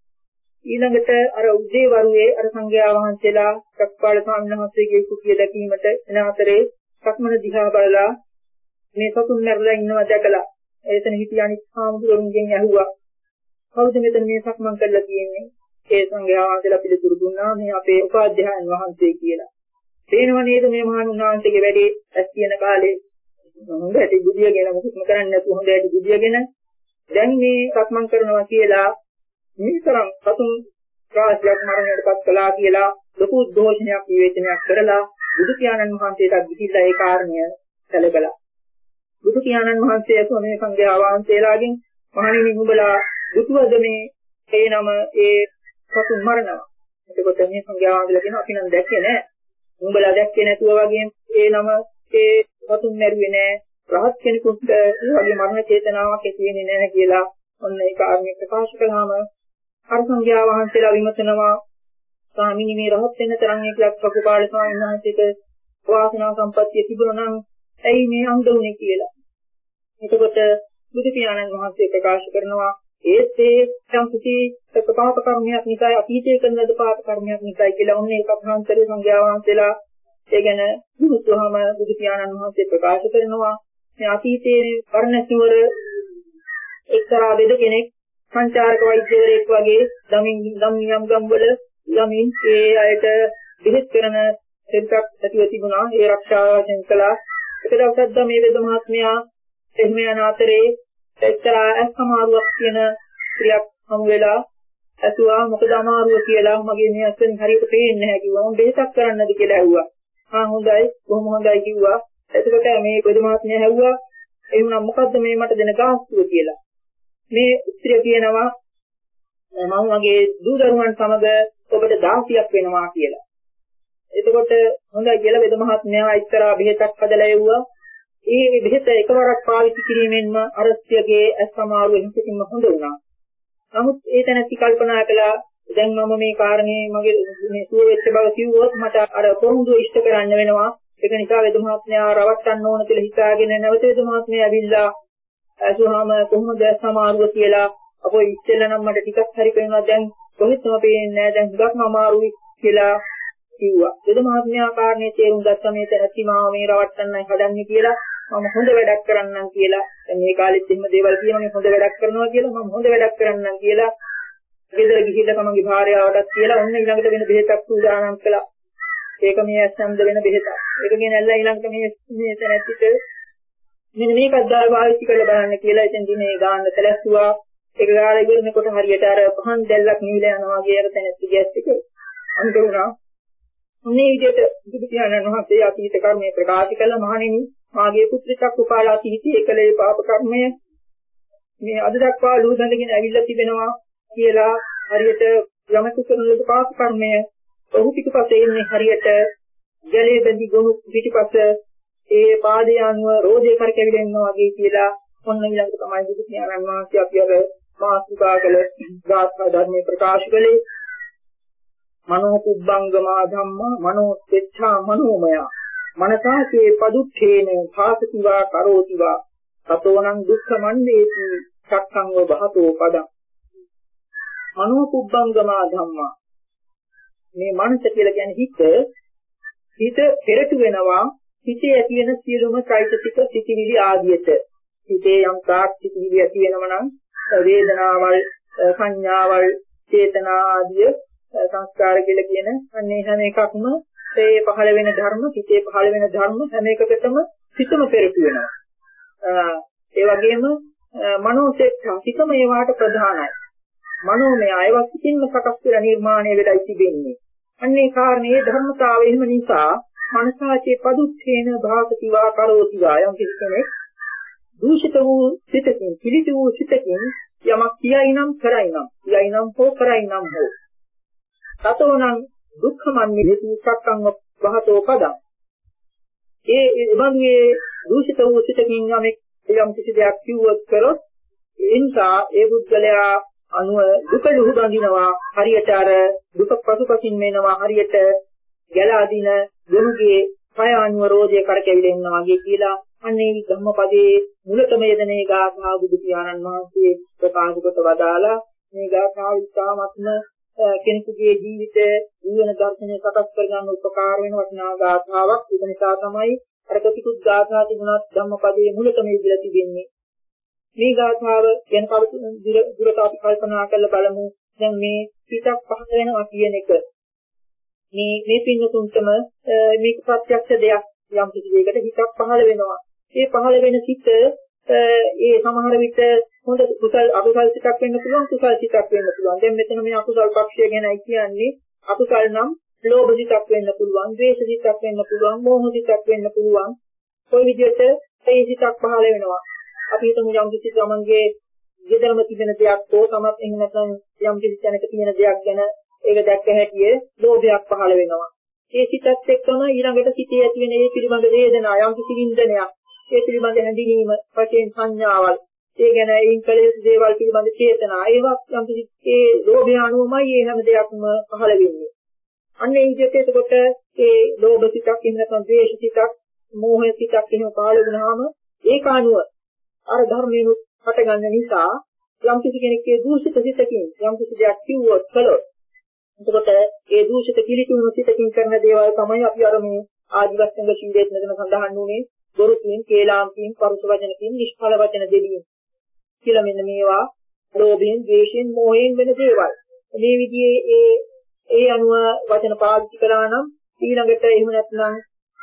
ඊළඟට අර උදේ වරුවේ අර සංඝයා වහන්සේලා චක්කුපාල ස්වාමීන් වහන්සේගේ කුටිය දැකීමට එන අතරේ සක්මන දිහා බලලා මේ සතුන් මැරලා ඉන්නවා දැකලා එතන හිටිය අනිත් සාමුදුරුන්ගෙන් ඇහුවා කවුද මෙතන මේ සක්මන් කරලා තියෙන්නේ? ඒ සංඝයා වහන්සේලා පිළිතුරු දුන්නා මේ අපේ උපාධ්‍යායන් වහන්සේ කියලා. පේනව නේද මේ මහණුන්වහන්සේගේ වැඩේ ඇස් තියෙන කාලේ හොඳට බුදියගෙන මොකක්ම කරන්නේ නැතුව හොඳට බුදියගෙන දැන් මේ සක්මන් කරනවා කියලා මේතරම් සතුන් රාජ්‍යයක් මරණයටපත් කළා කියලා ලොකු දෝෂණයක් විවේචනයක් කරලා බුදු පියාණන් වහන්සේට ගිහිල්ලා ඒ කාරණය සැලකලා බුදු පියාණන් වහන්සේ මේ සංඝයා වහන්සේලාගෙන් මහණෙනි නුඹලා බුදුවද මේ ඒ නම ඒ සතුන් මරනවා. එතකොට මේ සංඝයා වහන්සේලා කියන අපි නම් දැක්කේ නැහැ. නුඹලා දැක්කේ නැතුව වගේ ඒ නම ඒ සතුන් මැරුවේ නැහැ. රහත් කෙනෙකුට ඒ වගේ මරණ චේතනාවක් ඇති වෙන්නේ නැහැ කියලා ඔන්න ඒ කාරණේ ප්‍රකාශ කළාම අර සංඝයා වහන්සේලා විමසනවා ස්වාමීනි මේ රහත් වෙන තරම් එකක් ප්‍රකපාල ස්වාමීන් වහන්සේට වාසනා සම්පත්තිය තිබුණා නම් ඇයි මේ අන්ධ වුනේ කියලා. එතකොට බුදු පියාණන් වහන්සේ ප්‍රකාශ කරනවා ඒත් ඒ සංකෘති පාප කර්මයක් නිසා අතීතයේ කරන ලද පාප කර්මයක් නිසා කියලා ඔන්න ඒක අභාන්තරේ සංඝයා වහන්සේලා ඒ ගැන බුදුතුහම බුදු පියාණන් වහන්සේ ප්‍රකාශ කරනවා මේ අතීතයේ වර්ණසිවර එක්තරා දෙද කෙනෙක් සංචාරක වෛද්‍යවරයෙක් වගේ දමින් දම්නියම් ගම්වල ළමින් ඒ අයට දෙහෙත් කරන දෙයක් ඇතිව තිබුණා ඒ ආරක්ෂාවෙන් කළා. ඒක දවසක් මේ වේද මහත්මයා එහෙම යන අතරේ එක්තරා අසමාරුවක් කියන ක්‍රියාවක් හමු වෙලා ඇතුවා මොකද අමාරුව කියලා මගේ මේ අස්සෙන් හරියට පේන්නේ නැහැ කිව්වා. මම බෙහෙතක් කරන්නද කියලා ඇහුවා. ආ හොඳයි කොහොම හොඳයි කිව්වා. එතකොට මේ වේද මහත්මයා ඇහුවා එහෙනම් මොකද්ද මේ මට දෙන ගාස්තුව කියලා. මේ ස්ත්‍රිය කියනවා මම වගේ දූ දරුවන් සමග ඔබට දාසියක් වෙනවා කියලා. එතකොට හොඳයි කියලා වේද මහත්මයා එක්තරා බෙහෙතක් හදලා එව්වා. ඒ බෙහෙත එකවරක් පාවිච්චි කිරීමෙන්ම අරස්තියගේ ඇස් සමාරුව හිතකින්ම හොඳ වුණා. නමුත් ඒ තැනැත්ති කල්පනා කළා දැන් මම මේ කාරණේ මගේ මේ සුව වෙච්ච බව කිව්වොත් මට අර පොරොන්දු ඉෂ්ට කරන්න වෙනවා. ඒක නිසා වේද මහත්මයා රවට්ටන්න ඕන කියලා හිතාගෙන නැවත වේද මහත්මයා ඇවිල්ලා අසුහාම කොහොමද ඇස් සමාරුව කියලා අපෝ ඉස්සෙල්ලා නම් මට ටිකක් හරි පේනවා දැන් කොහෙත්ම පේන්නේ නැහැ දැන් හුඟක්ම අමාරුයි කියලා කිව්වා. වේද මහත්මයා කාරණේ තේරුම් ගත්ත මේ තැනැත්ති මාව මේ රවට්ටන්නයි හදන්නේ කියලා මම හොඳ වැඩක් කරන්නම් කියලා දැන් මේ කාලෙත් එහෙම දේවල් කියනවා මේ හොඳ වැඩක් කරනවා කියලා මම හොඳ වැඩක් කරන්නම් කියලා ගෙදර ගිහිල්ලා තමන්ගේ භාර්යාවටත් කියලා ඔන්න ඊළඟට වෙන බෙහෙතක් සූදානම් කළා. ඒක මේ ඇස්සම්ද වෙන බෙහෙතක්. ඒක ගෙනල්ලා ඊළඟට මේ මේ තැනැත්තිට මෙන්න මේකත් දාලා පාවිච්චි කරලා බලන්න කියලා එතෙන්දී මේ ගාන්න සැලැස්සුවා. ඒක ගාලා ඉවරනකොට හරියට අර පහන් දැල්ලක් නිවිලා යනවා වගේ අර තැනැත්ති ගැස් එක අන්ත වුණා. මේ විදිහට බුදු පියාණන් වහන්සේ අතීත කර්මයේ ප්‍රකාශ කළ මහණෙනි මාගේ පුත්‍රිකක් උපාලා තීතී එකලේ පාප කර්මය මේ අද දක්වා ලුහුඳගෙන ඇවිල්ලා තිබෙනවා කියලා හරියට යමතු කරන ලද පාප කර්මය ඔහු පිටුපසේ ඉන්නේ හරියට ජලයේ බැඳි ගොනු පිටුපස ඒ පාදයේ අනුව රෝදේ කරකැවිලා ඉන්නවා වගේ කියලා ඔන්න ඊළඟට තමයි බුදු පියාණන් වහන්සේ අපි අර මාස්තුකා කළ ගාථා ධර්මයේ ප්‍රකාශ කළේ මනෝ කුබ්බංගමා ධම්මා මනෝ ස්වෙච්ඡා මනෝමය මනසාචේ පදුච්ඡේන භාසතිවා කරෝතිවා තතෝනං දුක්ඛමන්නේති සක්ඛං වබහතෝ පදං මනෝ කුබ්බංගමා ධම්මා මේ මනස කියලා කියන්නේ හිත හිත පෙරට වෙනවා හිතේ ඇති වෙන සියලුම චෛතසික සිතිවිලි ආදියට හිතේ යම් තාක් සිතිවිලි ඇති වෙනම නම් වේදනාවල් සංඥාවල් චේතනා ආදිය සංස්කාර කියලා කියන අන්නේ හැම එකක්ම ඒ පහළ වෙන ධර්ම හිතේ පහළ වෙන ධර්ම හැම එකකටම සිතම පෙරටු වෙනවා. ඒ වගේම මනෝසෙට්ඨ හිතම ඒවාට ප්‍රධානයි. මනෝමය අයවත් සිතින්ම සකස් වෙලා නිර්මාණය වෙලයි තිබෙන්නේ. අන්නේ කාරණේ ධර්මතාවය එහෙම නිසා මනසාචේ පදුච්ඡේන භාසතිවා කරෝතිවා යම් කෙනෙක් දූෂිත වූ සිතකින් පිළිති වූ සිතකින් යමක් කියයි නම් කරයි නම් කියයි නම් හෝ කරයි නම් හෝ තතෝනං දුක්ඛමන්නේ හේතු සක්කං වහතෝ පදං ඒ ඉබන්ගේ දූෂිත වූ සිතකින් යමෙක් යම් කිසි දෙයක් කිව්වොත් කරොත් ඒ නිසා ඒ බුද්ධලයා අනුව දුක ලුහු බඳිනවා හරියට අර දුක පසුපසින් වෙනවා හරියට ගැලා දින ගොනුගේ පය අනුව රෝධය කරකැවිලා ඉන්නවා වගේ කියලා අන්නේ ධම්මපදයේ මුලතම යෙදෙනේ ගාථා බුදු පියාණන් වහන්සේ ප්‍රකාශ කොට වදාලා මේ ගාථා විස්තාමත්ම කෙනෙකුගේ ජීවිතයේ ජීවන දර්ශනය සකස් කරගන්න උපකාර වෙන වටිනා ගාථාවක්. ඒක නිසා තමයි අර කපිකුත් ගාථා තිබුණත් ධම්මපදයේ මුලටම ඉඳලා තිබෙන්නේ. මේ ගාථාව ගැන දුරට අපි කල්පනා කරලා බලමු. දැන් මේ හිතක් පහළ වෙනවා කියන එක මේ මේ පින්නතුන්ටම මේක ප්‍රත්‍යක්ෂ දෙයක්. යම් කිසි දෙයකට හිතක් පහළ වෙනවා. ඒ පහළ වෙන සිත ඒ සමහර විට හොඳ කුසල් අකුසල් සිතක් වෙන්න පුළුවන්, කුසල් සිතක් වෙන්න පුළුවන්. දැන් මෙතන මේ අකුසල් පක්ෂය ගැනයි කියන්නේ. අකුසල් නම් ලෝභ සිතක් වෙන්න පුළුවන්, ද්වේෂ සිතක් වෙන්න පුළුවන්, මෝහ සිතක් වෙන්න පුළුවන්. කොයි විදිහට ඒ සිතක් පහළ වෙනවා. අපි හිතමු යම් කිසි ගමන්ගේ ගෙදරම තිබෙන දෙයක් හෝ තමත් එහෙම නැත්නම් යම් කිසි තැනක තියෙන දෙයක් ගැන ඒක දැක්ක හැටියේ ලෝභයක් පහළ වෙනවා. ඒ සිතත් එක්කම ඊළඟට සිතේ ඇති වෙන ඒ පිළිබඳ වේදනා යම් කිසි වින්දනයක්, ඒ පිළිබඳ හැඳිනීම, වශයෙන් සංඥාවල්, ඒ ගැන ඒන් කළ යුතු දේවල් පිළිබඳ චේතනා, ඒවත් යම් කිසි ඒ ලෝභය අනුවමයි මේ හැම දෙයක්ම පහළ වෙන්නේ. අන්න ඒ විදිහට එතකොට ඒ ලෝභ සිතක් එහෙම නැත්නම් ද්වේෂ සිතක්, මෝහ සිතක් එහෙම පහළ වුණාම ඒක අනුව අර ධර්මයෙන් හට ගන්න නිසා යම් කිසි කෙනෙක්ගේ දූෂිත සිතකින් යම් කිසි දෙයක් කිව්වොත් කළොත් එතකොට ඒ දූෂිත කිලිතුණු සිතකින් කරන දේවල් තමයි අපි අර මේ ආදිවස්තංග ශීලයේ නේද සඳහන් වුණේ බොරු කියන, කේලාම් කියන, පරුස වචන කියන, නිෂ්ඵල වචන දෙවියන් කියලා මෙන්න මේවා ලෝභයෙන්, ද්වේෂයෙන්, මෝහයෙන් වෙන දේවල්. මේ විදිහේ ඒ ඒ අනුව වචන පාවිච්චි කළා නම් ඊළඟට එහෙම නැත්නම්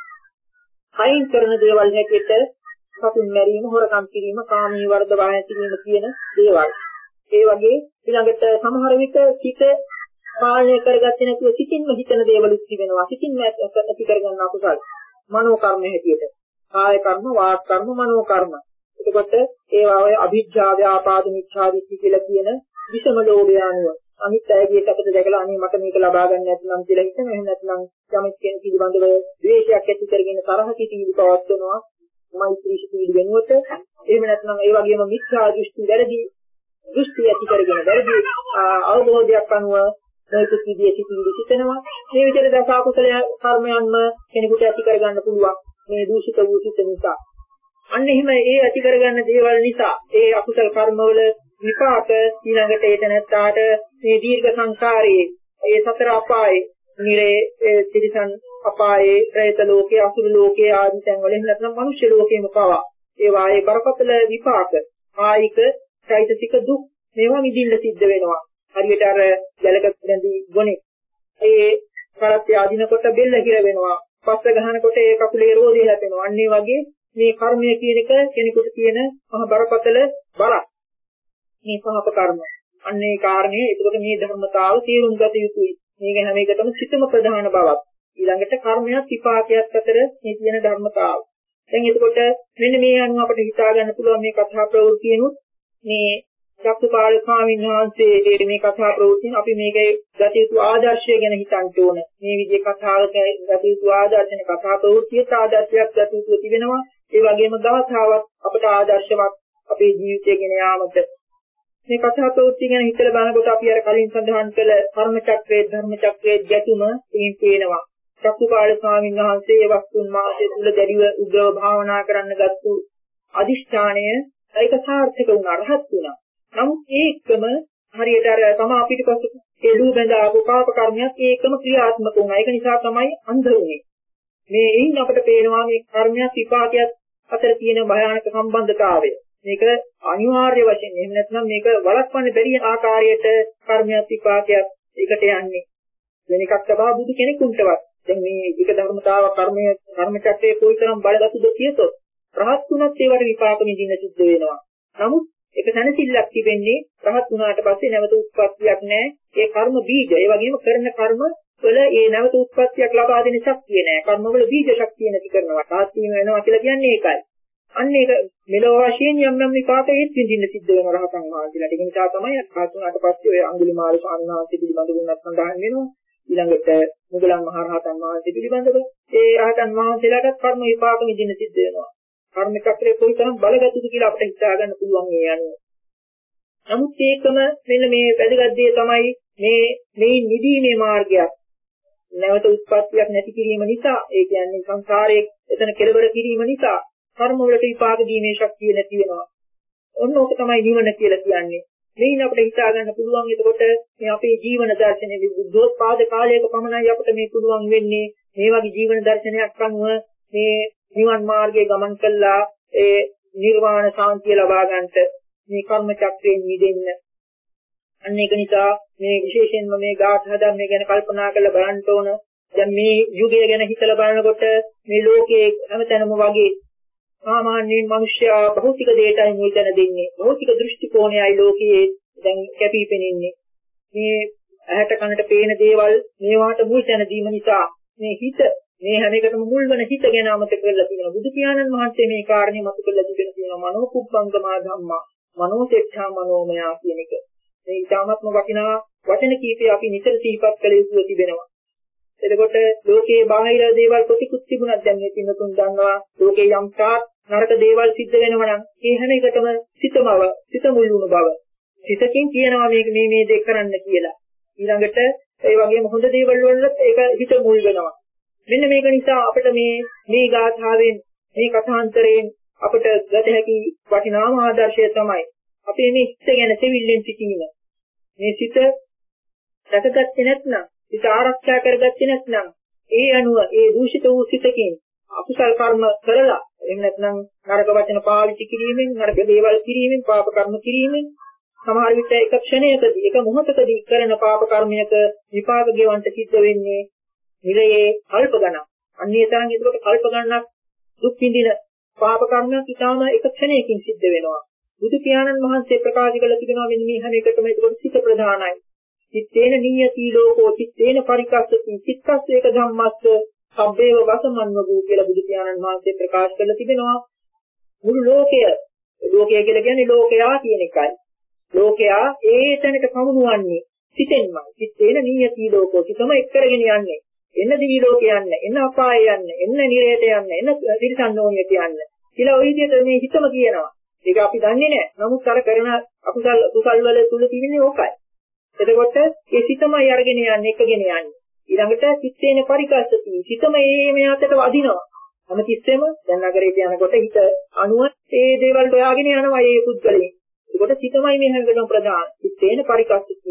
අයින් කරන දේවල් හැටියට සතුන් මැරීම, හොරකම් කිරීම, කාමී වර්ධ වායන කිරීම කියන දේවල්. ඒ වගේ ඊළඟට සමහර විට සිත පාලනය කරගත්තේ නැතුව සිතින්ම හිතන දේවල් තිබෙනවා. සිතින්ම ඇති කරගන්න අකුසල්. මනෝ කර්ම හැටියට. කාය කර්ම, වාක් කර්ම, මනෝ කර්ම. එතකොට ඒවා ඔය අභිජ්ජා, ව්‍යාපාද, මිච්ඡා දිට්ඨි කියලා කියන විෂම ලෝභය අනුව අනිත් අයගේ සැපත දැකලා අනේ මට මේක ලබා ගන්න නැත්නම් කියලා හිතන. එහෙම නැත්නම් යමෙක් කෙනෙක් පිළිබඳව ද්වේෂයක් ඇති කරගෙන තරහ සිටිවිලි පවත්වනවා. මෛත්‍රී සිටිවිලි වෙනුවට. එහෙම නැත්නම් ඒ වගේම මිච්ඡා දෘෂ්ටි, වැරදි දෘෂ්ටි ඇති කරගෙන වැරදි අවබෝධයක් අනුව මේක විදිහේ සිටිවිලි සිතනවා. මේ විදිහට දස අකුසල කර්මයන්ම කෙනෙකුට ඇති කරගන්න පුළුවන්. මේ දූෂිත වූ සිත නිසා. අන්න එහෙම ඒ ඇති කරගන්න දේවල් නිසා ඒ අකුසල කර්මවල විපාක ඊළඟට ඒත නැත්තාට මේ දීර්ඝ සංසාරයේ ඒ සතර අපායේ නිරේ තිරිසන් අපායේ പ്രേත ලෝකයේ අසුර ලෝකයේ ආදී තැන් වල නැත්නම් මනුෂ්‍ය ලෝකයේම පවා ඒ වායේ බරපතල විපාක කායික චෛතසික දුක් මේවා විඳින්න සිද්ධ වෙනවා. හරියට අර ජලක බැඳී ගොනේ ඒ කරත් ආදිනකොට බෙල්ල හිර වෙනවා. පස්ස ගහනකොට ඒ කකුලේ රෝදේ හැපෙනවා. අන්න ඒ වගේ මේ කර්මය කියන එක කෙනෙකුට තියෙන මහ බරපතල බරක්. මේ පහප කර්ම. අන්න ඒ කාරණේ එතකොට මේ ධර්මතාව තේරුම් ගත යුතුයි. මේක හැම එකටම සිතම ප්‍රධාන බවක්. ඊළඟට කර්මයක් විපාකයක් අතර මේ තියෙන ධර්මතාව. දැන් එතකොට මෙන්න මේ අනුව අපිට හිතා ගන්න පුළුවන් මේ කතා ප්‍රවෘත්තියනොත් මේ චක්කපාල ස්වාමීන් වහන්සේ මේ කතා ප්‍රවෘත්තියෙන් අපි මේකේ ගත යුතු ආදර්ශය ගැන හිතන්න ඕන. මේ විදිහේ කතාවක ගත යුතු ආදර්ශන කතා ප්‍රවෘත්තියට ආදර්ශයක් ගත යුතු තිබෙනවා. ඒ වගේම ගාථාවක් අපට ආදර්ශවත් අපේ ජීවිතය ගෙන යාමට මේ කතා ප්‍රවෘත්ති ගැන හිතලා බලනකොට අපි අර කලින් සඳහන් කළ කර්ම චක්‍රයේ ධර්ම චක්‍රයේ ගැතුම තේින් පේනවා. චක්කුපාල ස්වාමීන් වහන්සේ ඒ වස්තුන් මාසයේ තුල දැඩිව උග්‍රව භාවනා කරන්න ගත්තු අදිෂ්ඨානය ඒක සාර්ථක වුණා, රහත් වුණා. නමුත් ඒකම හරියට අර තම අපිට පස්සේ ඒ දූ බඳාපු පාප කර්මයක් ඒකම ක්‍රියාත්මක වුණා. ඒක නිසා තමයි අන්ධ වුනේ. මේ එයින් අපිට පේනවා මේ කර්මයක් විපාකයක් අතර තියෙන භයානක සම්බන්ධතාවය. මේක අනිවාර්ය වශයෙන් එහෙම නැත්නම් මේක වළක්වන්න බැරි ආකාරයට කර්මයක් විපාකයක් ඒකට යන්නේ. වෙන එකක් තමයි බුදු කෙනෙකුටවත්. දැන් මේ එක ධර්මතාව කර්මයේ කර්ම චක්‍රයේ කොයිතරම් බලගතුද කියතොත් රහත් තුනත් ඒවට විපාක නිදින්න සිද්ධ වෙනවා. නමුත් ඒක තනසිල්ලක් තිබෙන්නේ රහත් වුණාට පස්සේ නැවත උත්පත්තියක් නැහැ. ඒ කර්ම බීජ ඒ වගේම කරන කර්ම වල ඒ නැවත උත්පත්තියක් ලබා දෙන ශක්තිය නැහැ. කර්ම වල බීජ ශක්තිය නැති කරනවා. තාත් වීම වෙනවා කියලා කියන්නේ ඒකයි. අන්න ඒක මෙලොව වශයෙන් යම් යම් විපාකෙත් විඳින්න සිද්ධ වෙන රහතන් වහන්සේලාට. ඒ නිසා තමයි රහතුනාට පස්සේ ඔය අඟුලිමාල ස්වාමීන් වහන්සේ පිළිබඳව උනත් සඳහන් වෙනවා. ඊළඟට මුගලන් මහ රහතන් වහන්සේ පිළිබඳව ඒ රහතන් වහන්සේලාට කර්ම විපාක විඳින්න සිද්ධ වෙනවා. කර්ම චක්‍රයේ කොයිතරම් බලගත්ද කියලා අපිට හිතා ගන්න පුළුවන් ඒ අනුව. නමුත් ඒකම මෙන්න මේ වැදගත් දේ තමයි මේ මේ නිදීමේ මාර්ගයක්. නැවත උත්පත්තියක් නැති කිරීම නිසා ඒ කියන්නේ සංසාරයේ එතන කෙලවර කිරීම නිසා කර්ම වලට විපාක දීමේ ශක්තිය නැති වෙනවා. ඔන්න ඕක තමයි නිවන කියලා කියන්නේ. මේින් අපිට හිතා ගන්න පුළුවන් එතකොට මේ අපේ ජීවන දර්ශනයේ බුද්ධෝත්පාද කාලයක පමණයි අපිට මේ පුළුවන් වෙන්නේ මේ වගේ ජීවන දර්ශනයක් අනුව මේ නිවන් මාර්ගයේ ගමන් කළා ඒ නිර්වාණ සාන්තිය ලබා ගන්නට මේ කර්ම චක්‍රයෙන් මිදෙන්න. අන්න ඒක නිසා මේ විශේෂයෙන්ම මේ ගාථා ධර්මය ගැන කල්පනා කරලා බලන්න ඕන. දැන් මේ යුගය ගැන හිතලා බලනකොට මේ ලෝකයේ හැමතැනම වගේ සාමාන්‍යයෙන් මිනිස්සයා භෞතික දේටයි මුල් තැන දෙන්නේ. භෞතික දෘෂ්ටි කෝණයයි ලෝකයේ දැන් කැපී පෙනෙන්නේ. මේ ඇහැට කනට පේන දේවල් මේවාට මුල් තැන දීම නිසා මේ හිත මේ හැම එකටම මුල් වෙන හිත ගැන අමතක කරලා තියෙනවා. බුදු පියාණන් වහන්සේ මේ කාරණේ මතු කරලා තිබෙන තියෙනවා මනෝකුප්පංගමා ධම්මා මනෝසෙට්ඨා මනෝමයා කියන එක. මේ ඊටාත්ම වටිනා වචන කීපය අපි නිතර සිහිපත් කළ යුතු තිබෙනවා. එතකොට ලෝකයේ බාහිර දේවල් කොටිකුත් තිබුණත් දැන් මේ පින්නතුන් දන්නවා ලෝකේ යම් තාක් නරක දේවල් සිද්ධ වෙනවා නම් ඒ හැම එකටම සිතමව සිත මුල් වුණ බව. සිතකින් කියනවා මේක මේ මේ දෙයක් කරන්න කියලා. ඊළඟට ඒ වගේම හොඳ දේවල් වලත් ඒක හිත මුල් වෙනවා. මෙන්න මේක නිසා අපිට මේ මේ ගාථාවෙන් මේ කථාන්තරයෙන් අපිට ගත හැකි වටිනාම ආදර්ශය තමයි අපේ මේ හිත ගැන තෙවිල්ලෙන් සිටීම. මේ සිත රැකගත්තේ නැත්නම් සිත ආරක්ෂා කරගත්තේ නැත්නම් ඒ අනුව ඒ දූෂිත වූ සිතකින් අකුසල් කර්ම කරලා එහෙම නැත්නම් නරක වචන පාවිච්චි කිරීමෙන් නරක දේවල් කිරීමෙන් පාප කර්ම කිරීමෙන් සමහර විට එක ක්ෂණයකදී එක මොහොතකදී කරන පාප කර්මයක විපාක ගෙවන්න සිද්ධ වෙන්නේ නිරයේ කල්ප ගණන්. අන්නේ තරම් ඒකට කල්ප ගණනක් දුක් විඳින පාප කර්මයක් ඊටාම එක ක්ෂණයකින් සිද්ධ වෙනවා. බුදු පියාණන් වහන්සේ ප්‍රකාශ කළ තිබෙනවා මෙන්න මේ හැම එකටම ඒකට සිත ප්‍රධානයි. චිත්තේන නියති ලෝකෝ චිත්තේන පරිකස්සති චිත්තස්ස ඒක ධම්මස්ස සබ්බේව වසමන්වගෝ කියලා බුදු පියාණන් වහන්සේ ප්‍රකාශ කරලා තිබෙනවා. මුළු ලෝකය ලෝකය කියලා කියන්නේ ලෝකයා කියන එකයි. ලෝකයා ඒ තැනට පමුණුවන්නේ සිතෙන්මයි. චිත්තේන නියති ලෝකෝ සිතම එක් කරගෙන යන්නේ. එන්න දිවි ලෝකේ යන්නේ, එන්න අපාය යන්නේ, එන්න නිරයට යන්නේ, එන්න තිරිසන්නෝනියට යන්නේ. කියලා ওই විදිහට මේ හිතම කියනවා. ඒක අපි දන්නේ නැහැ. නමුත් අර කරන අකුසල් කුසල් වල තුල තියෙන්නේ ඕකයි. එතකොට ඒ සිතමයි අරගෙන යන්නේ, එකගෙන යන්නේ. ඊළඟට චිත්තේන පරිකස්සති සිතම ඒ මෙයාට වදිනවා. හැම තිස්සෙම දැන් නගරයට යනකොට හිත අනුව ඒ දේවල් හොයාගෙන යනවා ඒ පුද්ගලයන්. ඒකට සිතමයි මේ හැමදේම ප්‍රධාන. චිත්තේන පරිකස්සති.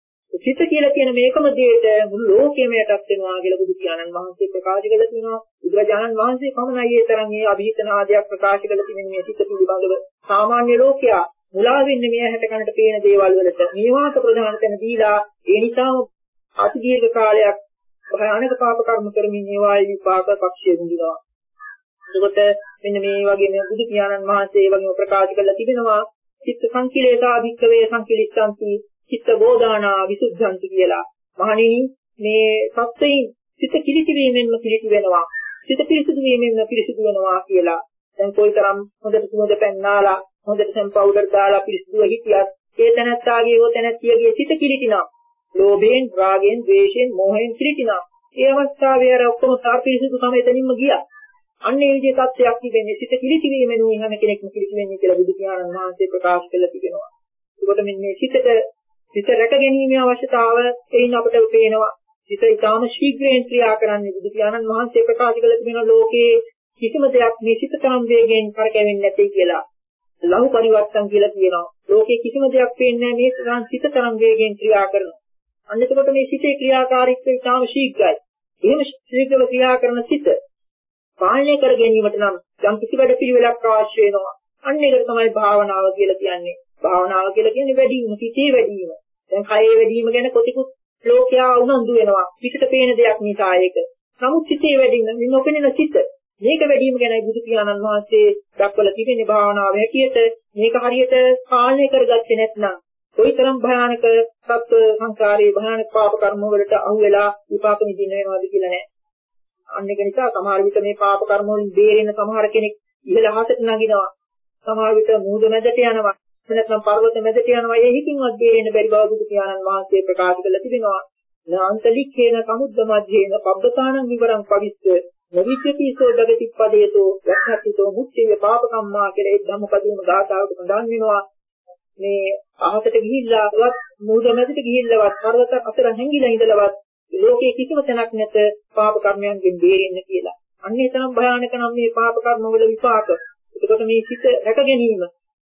සිත කියලා කියන මේකම දෙයට මුළු ලෝකෙම යටත් වෙනවා කියලා බුදු පියාණන් වහන්සේ ප්‍රකාශ කළා තියෙනවා. බුදුරජාණන් වහන්සේ පමණයි ඒ තරම් මේ අභිහිතන ආදයක් ප්‍රකාශ කළා තියෙන මේ සිත පිළිබඳව සාමාන්‍ය ලෝකයා මුලා වෙන්නේ මේ හැට කනට පේන දේවල් වලට. මේවාට ප්‍රධාන තැන දීලා ඒ නිසාම අති දීර්ඝ කාලයක් භයානක පාප කර්ම කරමින් ඒවායේ විපාක පක්ෂය විඳිනවා. එතකොට මෙන්න මේ වගේ මේ බුදු පියාණන් වහන්සේ ඒ වගේම ප්‍රකාශ කළා තිබෙනවා චිත්ත සංකිලේසා භික්ඛවේ සංකිලිස්සන්ති චිත්ත බෝධානා විසුද්ධන්ති කියලා. මහණෙනි මේ සත්‍යයෙන් සිත කිලිටි වීමෙන්ම කිලිටි වෙනවා. සිත පිරිසුදු වීමෙන්ම පිරිසුදු වෙනවා කියලා. දැන් කොයිතරම් හොඳට සුවඳ පැන්නාලා හොඳට සම් පවුඩර් දාලා පිරිසුදුව හිටියත් ඒ තැනත්තාගේ හෝ තැනැත්තියගේ සිත කිලිටිනා. ලෝභයෙන්, රාගයෙන්, ද්වේෂයෙන්, මෝහයෙන් කිලිටිනා. ඒ අවස්ථාවේ අර ඔක්කොම සාපිරිසුදු සම එතනින්ම ගියා. අන්න ඒ විදිහේ තත්ත්වයක් තිබෙන්නේ සිත කිලිටි වීමෙන් හැම කෙනෙක්ම කිලිටි වෙන්නේ කියලා බුදු පියාණන් වහන්සේ ප්‍රකාශ කළා තිබෙනවා. ඒකට මේ සිතට සිත රැක ගැනීමේ අවශ්‍යතාව එයින් අපට පේනවා. සිත ඊටාම ශීඝ්‍රයෙන් ක්‍රියා කරන්නේ බුදු පියාණන් වහන්සේ ප්‍රකාශ කළ තිබෙන ලෝකයේ කිසිම දෙයක් මේ සිත තරම් වේගයෙන් කරකැවෙන්නේ නැtei කියලා. ලහු පරිවර්තන කියලා කියනවා. ලෝකයේ කිසිම දෙයක් පේන්නේ නැහැ මේ තරම් සිත තරම් වේගයෙන් ක්‍රියා කරනවා. අන්න එතකොට මේ සිතේ ක්‍රියාකාරීත්වය ඊටාම ශීඝ්‍රයි. එහෙම ශීඝ්‍රව ක්‍රියා කරන සිත පාලනය කර ගැනීමට නම් යම් කිසි වැඩ පිළිවෙලක් අවශ්‍ය වෙනවා. අන්න ඒකට තමයි භාවනාව කියලා කියන්නේ. භාවනාව කියලා කියන්නේ වැඩිම සිතේ වැඩිම. දැන් කයේ වැඩිම ගැන කොටිකුත් ලෝකයා උනන්දු වෙනවා. පිටට පේන දෙයක් නිසා ඒක. නමුත් සිතේ වැඩිම මේ නොපෙනෙන සිත. මේක වැඩිම ගැනයි බුදු පියාණන් වහන්සේ දක්වලා තිබෙන්නේ භාවනාව හැටියට. මේක හරියට පාලනය කරගත්තේ නැත්නම් කොයිතරම් භයානක සත්‍ය සංකාරයේ භයානක පාප කර්ම වලට අහු වෙලා විපාක විඳින්න වෙනවද කියලා නෑ. අන්න ඒක නිසා සමහර විට මේ පාප කර්ම වලින් බේරෙන්න සමහර කෙනෙක් ඉහළ අහසට නගිනවා. සමහර විට මුහුද මැදට යනවා. නැත්නම් පර්වත මැදට යනවා. ඒ හිතින්වත් බේරෙන්න බැරි බව බුදු පියාණන් වහන්සේ ප්‍රකාශ කළා තිබෙනවා. නාන්තලික්ඛේන සමුද්ද මධ්‍යේන පබ්බතානං විවරං පවිස්ස නොවිච්‍යති සෝ ජගතිප්පදේතෝ යක්ඛතිතෝ මුච්චේ පාපකම්මා කියලා ඒ ධම්මපදයේම ගාථාවක සඳහන් වෙනවා. මේ අහසට ගිහිල්ලාවත් මුහුද මැදට ගිහිල්ලවත් පර්වත අතර හැංගිලා ඉඳලවත් ලෝකයේ කිසිම තැනක් නැත පාප කර්මයන්ගෙන් බේරෙන්න කියලා. අන්න ඒ තරම් භයානක නම් මේ පාප කර්ම වල විපාක. එතකොට මේ සිත රැක ගැනීම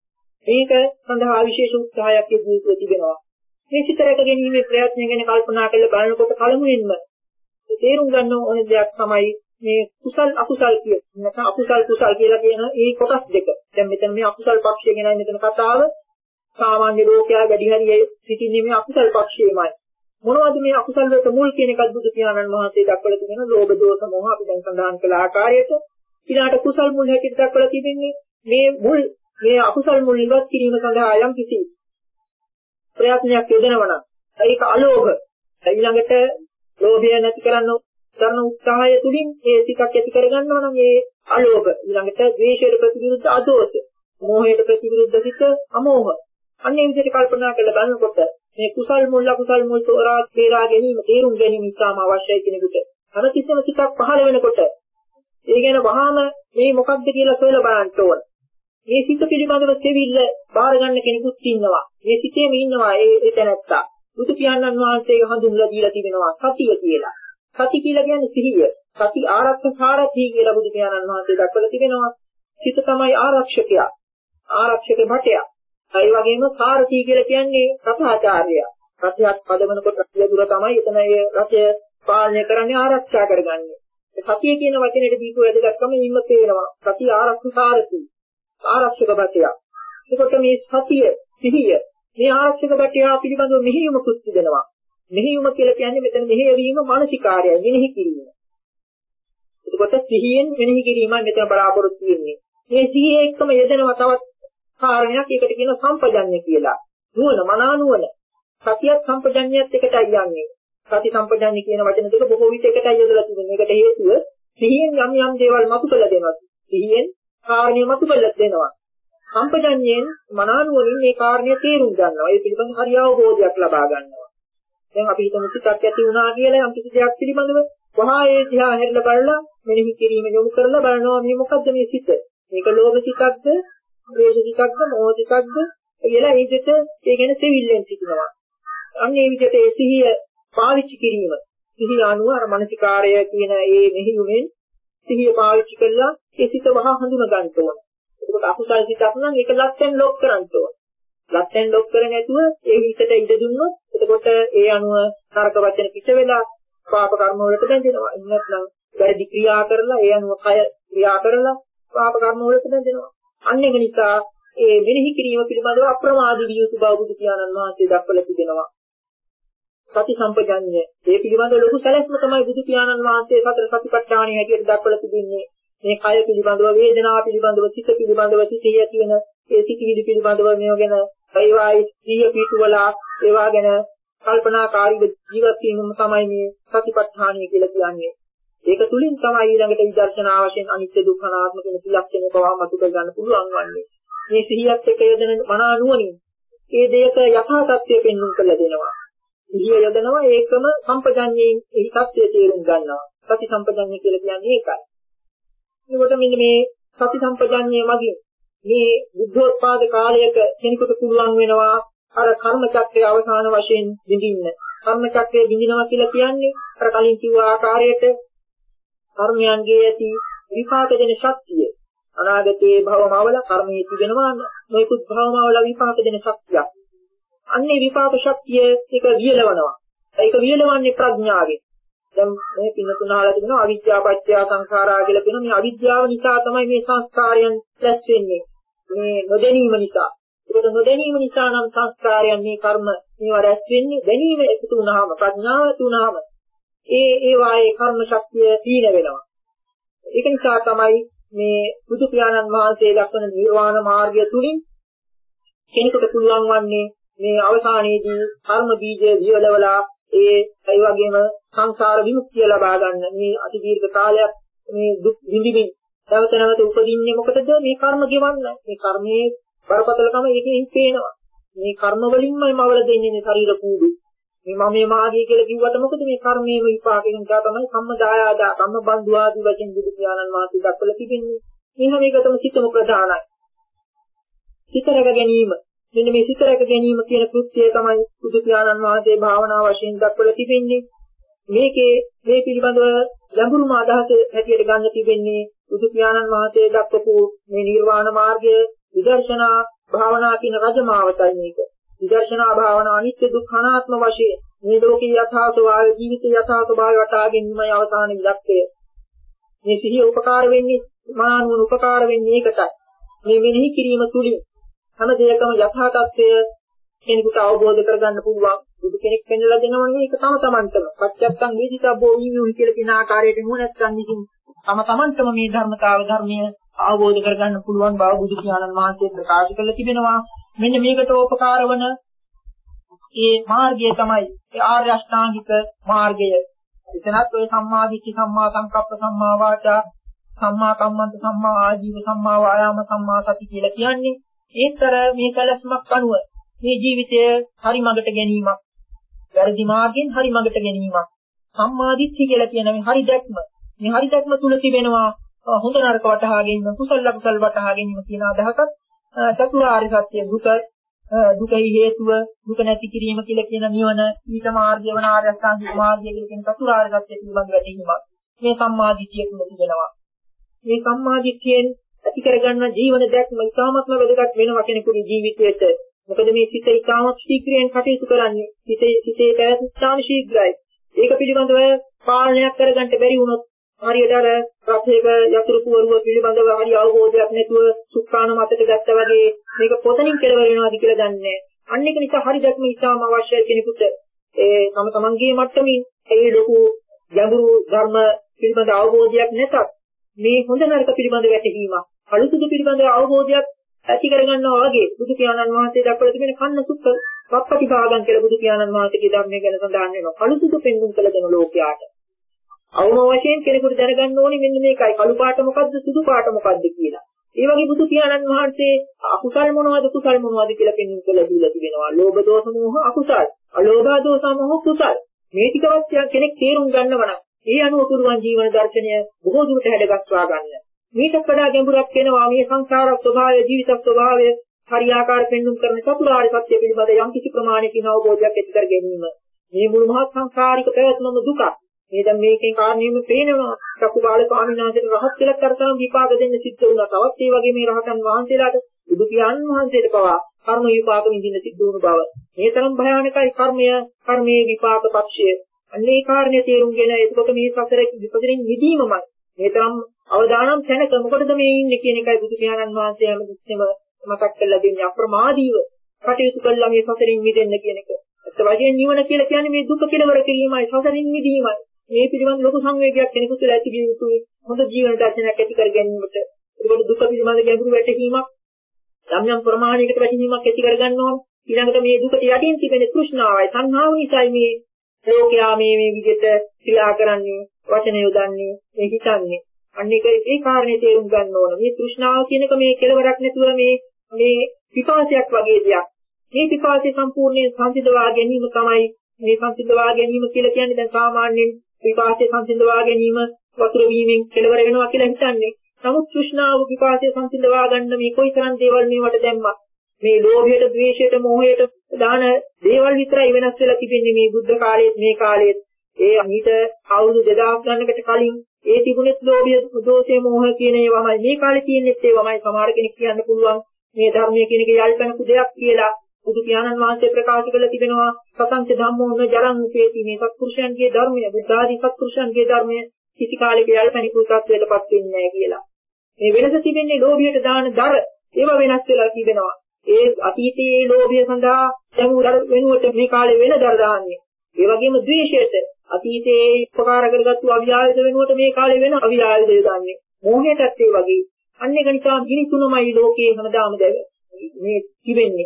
මේක සඳහා විශේෂ උත්සාහයක් යෙදුණු තිබෙනවා. මේ සිත රැක ගැනීමේ ප්‍රයත්නය ගැන කල්පනා කරලා බලනකොට කලමුවෙන්ම තේරුම් ගන්න ඕන දෙයක් තමයි මේ කුසල් අකුසල් කියන නැත්නම් අකුසල් කුසල් කියලා කියන ඒ කොටස් දෙක. දැන් මෙතන මේ අකුසල් පක්ෂය ගැනයි මෙතන කතාව. සාමාන්‍ය ලෝකයා වැඩි හරිය සිටින්නේ මේ අකුසල් පක්ෂයේමයි. මොනවද මේ අකුසල් වලට මුල් කියන එකත් බුදු පියාණන් වහන්සේ දක්වලා තිබෙනවා. ලෝභ දෝෂ මොහ අපි දැන් සඳහන් කළ ආකාරයට. ඊළාට කුසල් මුල් හැටියට දක්වලා තිබෙන්නේ මේ මුල් මේ අකුසල් මුල් ඉවත් කිරීම සඳහා යම් කිසි ප්‍රයත්නයක් යොදනවා නම් ඒක අලෝභ. ඊළඟට ලෝභය නැති කරන්න කරන උත්සාහය තුලින් ඒ සිතක් ඇති කරගන්නවා නම් ඒ අලෝභ. ඊළඟට ද්වේෂයට ප්‍රතිවිරුද්ධ අදෝෂ. මෝහයට ප්‍රතිවිරුද්ධ සිත අමෝහ. අන්නේ විදිහට කල්පනා කරලා බලනකොට මේ කුසල් මුල් අකුසල් මුල් තෝරා බේරා ගැනීම තේරුම් ගැනීම ඉතාම අවශ්‍යයි කෙනෙකුට. අර කිසිම සිතක් පහළ වෙනකොට ඒ ගැන වහාම මේ මොකක්ද කියලා සොයලා බලන්න ඕන. මේ සිත පිළිබඳව දෙවිල්ල බාර ගන්න කෙනෙකුත් ඉන්නවා. මේ සිතේම ඉන්නවා ඒ එතනත්තා. බුදු පියාණන් වහන්සේගේ හඳුන්වලා දීලා තිබෙනවා සතිය කියලා. සති කියලා කියන්නේ සිහිය. සති ආරක්ෂකාරී කියලා බුදු පියාණන් වහන්සේ දක්වලා තිබෙනවා. සිත තමයි ආරක්ෂකයා. ආරක්ෂක භටයා. ඒ වගේම සාරථී කියලා කියන්නේ රථාචාර්යයා. රථයක් පදවනකොට රථය තමයි එතන ඒ රථය පාලනය කරන්නේ ආරක්ෂා කරගන්නේ. සතිය කියන වචනේට දීපු වැදගත්කම ඉන්න තේරෙනවා. සතිය ආරක්ෂකාරී. ආරක්ෂක භටයා. ඒකට මේ සතිය සිහිය මේ ආරක්ෂක භටයා පිළිබඳව මෙහෙයුමකුත් තිබෙනවා. මෙහෙයුම කියලා කියන්නේ මෙතන මෙහෙයවීම මානසිකාර්යය මෙනෙහි කිරීම. එතකොට සිහියෙන් මෙනෙහි කිරීමයි මෙතන බලාපොරොත්තු වෙන්නේ. මේ සිහිය එක්කම යෙදෙනවා තවත් කාරණයක්. ඒකට කියන සම්පජඤ්ඤය කියලා. නුවණ මනා නුවණ. සතියත් සම්පජඤ්ඤයත් එකටයි යන්නේ. සති සම්පජඤ්ඤය කියන වචන දෙක බොහෝ විට එකටයි යොදලා තිබෙනවා. ඒකට හේතුව සිහියෙන් යම් යම් දේවල් මතු කළ දෙනවා. සිහියෙන් කාරණේ මතු කළ දෙනවා. සම්පජඤ්ඤයෙන් මනා නුවණින් මේ කාරණේ තේරුම් ගන්නවා. ඒ පිළිබඳව හරි අවබෝධයක් ලබා ගන්නවා. දැන් අපි හිතමු සිතක් ඇති වුණා කියලා යම් කිසි දෙයක් පිළිබඳව වහා ඒ දිහා හැරිලා බලලා මෙනෙහි කිරීම යොමු කරලා බලනවා මේ මොකද්ද මේ සිත? මේක ලෝභ සිතක්ද, ද්වේෂ සිතක්ද, මෝහ සිතක්ද කියලා ඒ දෙක ඒ කියන්නේ තෙවිල්ලෙන් සිටිනවා. අන්න ඒ විදිහට ඒ සිහිය පාවිච්චි කිරීම. සිහිය අනුව අර මානසිකාර්යය කියන ඒ මෙහිුමෙන් සිහිය පාවිච්චි කළා ඒ සිත වහා හඳුන ගන්න ඕන. ඒකට අකුසල් සිතක් නම් ඒක ලක්ෂෙන් ලොක් කරන්න ඕන. ලක්ෂෙන් ලොක් කර නැතුව ඒ හිතට ඉඩ දුන්නොත් එතකොට ඒ අනුව නරක වචන පිට වෙලා පාප කර්ම වලට බැඳෙනවා. ඉන්නත්නම් වැරදි ක්‍රියා කරලා ඒ අනුව කය ක්‍රියා කරලා පාප කර්ම වලට බැඳෙනවා. අන්න ඒක නිසා ඒ මෙනෙහි කිරීම පිළිබඳව අප්‍රමාදී විය යුතු බව බුදු පියාණන් වහන්සේ දක්වලා තිබෙනවා. සති සම්පජඤ්ඤය ඒ පිළිබඳව ලොකු සැලැස්ම තමයි බුදු පියාණන් වහන්සේ සතර සතිපට්ඨානයේ හැටියට දක්වලා තිබෙන්නේ. මේ කය පිළිබඳව, වේදනාව පිළිබඳව, සිත පිළිබඳව, සිහිය කියන ඒ සිතිවිලි පිළිබඳව මේව ගැන ඒවායි සිහිය පිටුවලා ඒවා ගැන කල්පනාකාරීව ජීවත් වීමම තමයි මේ සතිපට්ඨානය කියලා කියන්නේ. ඒක තුලින් තමයි ඊළඟට විදර්ශනා වශයෙන් අනිත්‍ය දුක්ඛ අනාත්ම කියන ත්‍රිලක්ෂණය පවා මතු කර ගන්න පුළුවන් වන්නේ. මේ සිහියත් එක්ක යොදන මනා නුවණින් ඒ දෙයක යථා තත්ත්වය පෙන්වන්න කළ දෙනවා. සිහිය යොදනවා ඒකම සම්පජඤ්ඤයෙන් ඒ තත්ත්වය තේරුම් ගන්නවා. සති සම්පජඤ්ඤය කියලා කියන්නේ ඒකයි. එතකොට මෙන්න මේ සති සම්පජඤ්ඤය මගින් මේ බුද්ධෝත්පාද කාලයක කෙනෙකුට පුළුවන් වෙනවා අර කර්ම චක්‍රයේ අවසාන වශයෙන් විඳින්න. කර්ම චක්‍රයේ විඳිනවා කියලා කියන්නේ අර කලින් කිව්ව ආකාරයට කර්මයන්ගේ ඇති විපාක දෙන ශක්තිය. අනාගතයේ භවමවල කර්මයේ තිබෙනවා නොයෙකුත් භවමවල විපාක දෙන ශක්තියක්. අන්නේ විපාක ශක්තිය එක වියලවනවා. ඒක වියලවන්නේ ප්‍රඥාවෙන්. දැන් මේ පින්නතුනාලා තිබෙනවා අවිද්‍යාව පත්‍ය සංඛාරා කියලා කියන මේ අවිද්‍යාව නිසා තමයි මේ සංස්කාරයන් රැස් වෙන්නේ. මේ නොදැනීම නිසා. ඒක නොදැනීම නිසා නම් සංස්කාරයන් මේ කර්ම මේවා රැස් වෙන්නේ. දැනීම එකතු වුණාම ප්‍රඥාව එකතු වුණාම ඒ ඒ වායේ කර්ම ශක්තිය තීන වෙනවා. ඒක නිසා තමයි මේ බුදු පියාණන් වහන්සේ දක්වන නිර්වාණ මාර්ගය තුලින් කෙනෙකුට පුළුවන් වන්නේ මේ අවසානයේදී කර්ම බීජය වියලවලා ඒ ඒ වගේම සංසාර විමුක්තිය ලබා ගන්න මේ අති දීර්ඝ කාලයක් මේ දුක් විඳින්න නැවත නැවත උපදින්නේ මොකටද මේ කර්ම ගෙවන්න මේ කර්මයේ බරපතලකම ඒකෙන් පේනවා මේ කර්ම වලින්මයි මවල දෙන්නේ මේ ශරීර කූඩු මේ මම මේ මාගේ කියලා කිව්වට මොකද මේ කර්මයේ විපාකයෙන් තමයි සම්මදායාදා කම්ම බන්දු ආදී වශයෙන් බුදු පියාණන් වහන්සේ දක්වලා තිබෙන්නේ මේ හැම එකටම සිතම ප්‍රධානයි සිත රැක ගැනීම මෙන්න මේ සිත රැක ගැනීම කියන කෘත්‍යය තමයි බුදු පියාණන් වහන්සේ භාවනා වශයෙන් දක්වලා තිබෙන්නේ මේකේ මේ පිළිබඳව ගැඹුරුම අදහස හැටියට ගන්න තිබෙන්නේ බුදු පියාණන් වහන්සේ දක්වපු මේ නිර්වාණ මාර්ගය විදර්ශනා භාවනා කියන රජමාවතයි මේක. විදර්ශනා භාවනා අනිත්‍ය දුක්ඛ අනාත්ම වශයෙන් මේ ලෝකේ යථා ස්වභාවය ජීවිතයේ යථා ස්වභාවය වටහා ගැනීමයි අවසාන ඉලක්කය. මේ සිහිය උපකාර වෙන්නේ මානුන උපකාර වෙන්නේ ඒකටයි. මේ මෙනෙහි කිරීම තුලින් හැම දෙයකම යථා තත්ත්වය කෙනෙකුට අවබෝධ කරගන්න පුළුවන්. බුදු කෙනෙක් පෙන්වලා දෙනවනේ ඒක තම තමන්ටම. පච්චත්තං වේදිතබ්බෝ විඤ්ඤාණය කියලා කියන ආකාරයට නුවණැත්තන් විසින් තම තමන්ටම මේ ධර්මතාව ධර්මය අවබෝධ කරගන්න පුළුවන් බව බුදු පියාණන් වහන්සේ ප්‍රකාශ කරලා තිබෙනවා. මෙන්න මේකට උපකාර වන ඒ මාර්ගය තමයි ඒ ආර්ය අෂ්ටාංගික මාර්ගය. එතනත් ඔය සම්මා දිට්ඨි, සම්මා සංකප්ප, සම්මා වාචා, සම්මා කම්මන්ත, සම්මා ආජීව, සම්මා වායාම, සම්මා සති කියලා කියන්නේ ඒතර මේ කලස්මක් අනුව මේ ජීවිතය හරි මඟට ගැනීමක්, වැරදි මාර්ගයෙන් හරි මඟට ගැනීමක්. සම්මා දිට්ඨි කියලා කියන මේ හරි දැක්ම, මේ හරි දැක්ම තුල තිබෙනවා හොඳ නරක වටහා ගැනීම, කුසල අකුසල වටහා ගැනීම කියන අදහසත් චතුරාර්ය සත්‍ය දුක, දුකයි හේතුව, දුක නැති කිරීම කියලා කියන නිවන, ඊට මාර්ගය වන ආර්ය අෂ්ටාංගික මාර්ගය කියලා කියන චතුරාර්ය සත්‍ය පිළිබඳ වැටහීමක් මේ සම්මා දිට්ඨිය තුල තිබෙනවා. මේ සම්මා දිට්ඨියෙන් ඇති කරගන්න ජීවන දැක්ම ඉතාමත්ම වැදගත් වෙනවා කෙනෙකුගේ ජීවිතයට. මොකද මේ සිත ඉතාමත් ශීඝ්‍රයෙන් කටයුතු කරන්නේ. සිතේ සිතේ පැවැත්ම ශීඝ්‍රයි. ඒක පිළිබඳව පාලනයක් කරගන්න බැරි වුණොත් හරියට අර රථයක යතුරු පුවරුව පිළිබඳව හරි අවබෝධයක් නැතුව සුක්කාන මතට ගත්තා වගේ මේක පොතනින් කෙලවර වෙනවාද කියලා දන්නේ නැහැ. අන්න ඒක නිසා හරි දැක්ම ඉතාම අවශ්‍යයි කෙනෙකුට. ඒ තම තමන්ගේ මට්ටමින් ඒ ලොකු ගැඹුරු ධර්ම පිළිබඳ අවබෝධයක් නැතත් මේ හොඳ නරක පිළිබඳ වැටහීමක්, අලුතුදු පිළිබඳ අවබෝධයක් ඇති කරගන්නවා වගේ බුදු පියාණන් වහන්සේ දක්වලා තිබෙන කන්න සුක්ක වප්පටි භාගම් කියලා බුදු පියාණන් වහන්සේගේ ධර්මයේ ගැන සඳහන් වෙනවා. අලුතුදු පෙන්වුම් කළ දෙන ලෝකයාට අවම වශයෙන් කෙනෙකුට දැනගන්න ඕනේ මෙන්න මේකයි කළු පාට මොකද්ද සුදු පාට මොකද්ද කියලා. ඒ වගේ බුදු පියාණන් වහන්සේ අකුසල් මොනවද කුසල් මොනවද කියලා පෙන්වුම් කළා දීලා තිබෙනවා. ලෝභ දෝෂ මොහ අකුසල්, අලෝභ දෝෂ මොහ කුසල්. මේ ටිකවත් කෙනෙක් තේරුම් ගන්නව නම් ඒ අනුව පුළුවන් ජීවන දර්ශනය බොහෝ දුරට හැඩගස්වා ගන්න. මේක වඩා ගැඹුරක් වෙනවා. මේ සංසාර ස්වභාවය, ජීවිත ස්වභාවය හරියාකාර පෙන්වුම් කරන චතුරාර්ය සත්‍ය පිළිබඳ යම් කිසි ප්‍රමාණයකින් අවබෝධයක් ඇති කර ගැනීම. මේ මුළු මහත් සංසාරික ප්‍රයත්නම දුක. මේ දැන් මේකෙන් කාරණේම පේනවා. චක්කුපාල ස්වාමීන් වහන්සේට රහත් කියලා කරතම විපාක දෙන්න සිද්ධ වුණා. තවත් ඒ වගේ මේ රහතන් වහන්සේලාට බුදු පියාණන් වහන්සේට පවා කර්ම විපාක විඳින්න සිද්ධ වුණු බව. මේ තරම් භයානකයි කර්මය, කර්මයේ විපාක පක්ෂය. අන්නේ කාරණේ තේරුම්ගෙන එතකොට මේ සසරේ විපදින් නිදීමමයි. මේ තරම් අවදානම් තැනක මොකටද මේ ඉන්නේ කියන එකයි බුදු පියාණන් වහන්සේ හැම දෙස්සෙම මතක් කරලා දෙන්නේ. අප්‍රමාදීව කටයුතු කළා මේ සසරින් මිදෙන්න කියන එක. ඒත් වශයෙන් නිවන කියලා කියන්නේ මේ දුක කෙලවර කිරීමයි, සසරින් මිදීමයි. මේ පිළිබඳ ලොකු සංවේගයක් කෙනෙකුට ඇති විය යුතුයි. හොඳ ජීවන දර්ශනයක් ඇති කර ගැනීමට. ඒකවල දුක පිළිබඳ ගැඹුරු වැටහීමක්, යම් යම් ප්‍රමාණයකට වැටහීමක් ඇති කර ගන්න ඕන. ඊළඟට මේ දුකට යටින් තිබෙන තෘෂ්ණාවයි, සංහාව නිසායි මේ ලෝකයා මේ මේ විදිහට ක්‍රියා කරන්නේ, වචන යොදන්නේ, මේ හිතන්නේ. අන්න ඒක ඒ කාරණේ තේරුම් ගන්න ඕන. මේ තෘෂ්ණාව කියන එක මේ කෙලවරක් නැතුව මේ මේ විපාසයක් වගේ දෙයක්. මේ විපාසය සම්පූර්ණයෙන් සංසිඳවා ගැනීම තමයි මේ සංසිඳවා ගැනීම කියලා කියන්නේ. දැන් සාමාන්‍යයෙන් විපාසය සංසිඳවා ගැනීම වතුර වීමෙන් කෙලවර වෙනවා කියලා හිතන්නේ. නමුත් තෘෂ්ණාව විපාසය සංසිඳවා ගන්න මේ කොයිතරම් දේවල් මේවට දැම්මත් මේ ලෝභයට, ද්වේෂයට, මෝහයට දාන දේවල් විතරයි වෙනස් වෙලා තිබෙන්නේ මේ බුද්ධ කාලයේත් මේ කාලයේත්. ඒ අනිත අවුරුදු දෙදහස් ගණනකට කලින් ඒ තිබුණෙත් ලෝභය, දෝෂය, මෝහය කියන ඒවාමයි. මේ කාලේ තියෙනෙත් ඒවාමයි. සමහර කෙනෙක් කියන්න පුළුවන් මේ ධර්මයේ කියන එක යල්පනකු දෙයක් කියලා. බුදු පියාණන් වහන්සේ ප්‍රකාශ කළ තිබෙනවා සතංච ධම්මෝ න ජරං උපේති. මේ සත්පුරුෂයන්ගේ ධර්මය, බුද්ධ ආදී සත්පුරුෂයන්ගේ ධර්මය කිසි කාලයක යල්පනිකු තත්වයකටපත් වෙන්නේ නැහැ කියලා. මේ වෙනස තිබෙන්නේ ලෝභයට දාන දර ඒවා වෙනස් වෙලා තිබෙනවා. ඒ අතීතයේ ලෝභය සඳහා දැමුදර වෙනුවට මේ කාලේ වෙන දර දාන්නේ. ඒ වගේම ද්වේෂයට අතීතයේ උපකාර කරගත්තු අවියායද වෙනුවට මේ කාලේ වෙන අවියායද දාන්නේ. මෝහයටත් ඒ වගේ. අන්න ඒක නිසා ගිනි තුනමයි ලෝකයේ හැමදාම මේ තිබෙන්නේ.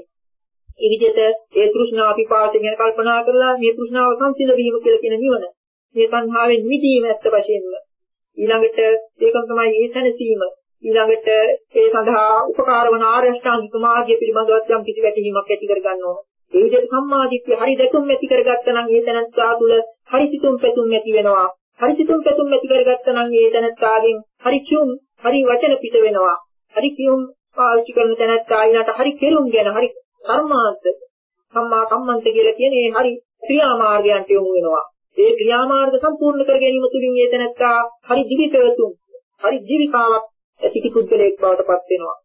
ඒ විදිහට ඒ තෘෂ්ණා පිපාසය ගැන කල්පනා කරලා මේ තෘෂ්ණාව සංසිඳ වීම කියලා කියන නිවන. මේ සංහාවෙන් මිදීම ඇත්ත වශයෙන්ම. ඊළඟට ඒකම තමයි ඒ සැනසීම. ඊළඟට ඒ සඳහා උපකාර වන ආර්ය අෂ්ටාංගික මාර්ගය පිළිබඳව යම් කිසි වැටහීමක් ඇති කර ගන්න ඕන. ඒ විදිහට සම්මාදිට්ඨිය හරි දැකුම් ඇති කරගත්තා නම් ඒ තැනත්තා තුළ හරි සිතුම් පැතුම් ඇති වෙනවා. හරි සිතුම් පැතුම් ඇති කරගත්තා නම් ඒ තැනත්තාගෙන් හරි කියුම්, හරි වචන පිට වෙනවා. හරි කියුම් පාවිච්චි කරන තැනත්තා ඊළාට හරි කෙරුම් ගැන හරි කර්මාන්ත, සම්මා කම්මන්ත කියලා කියන්නේ හරි ක්‍රියාමාර්ගයන්ට යොමු වෙනවා. ඒ ක්‍රියාමාර්ග සම්පූර්ණ කර ගැනීම තුළින් ඒ තැනත්තා හරි දිවි පැවතුම්, හරි ජීවිකාවක් ඇති පුද්ගලයෙක් බවට පත් වෙනවා.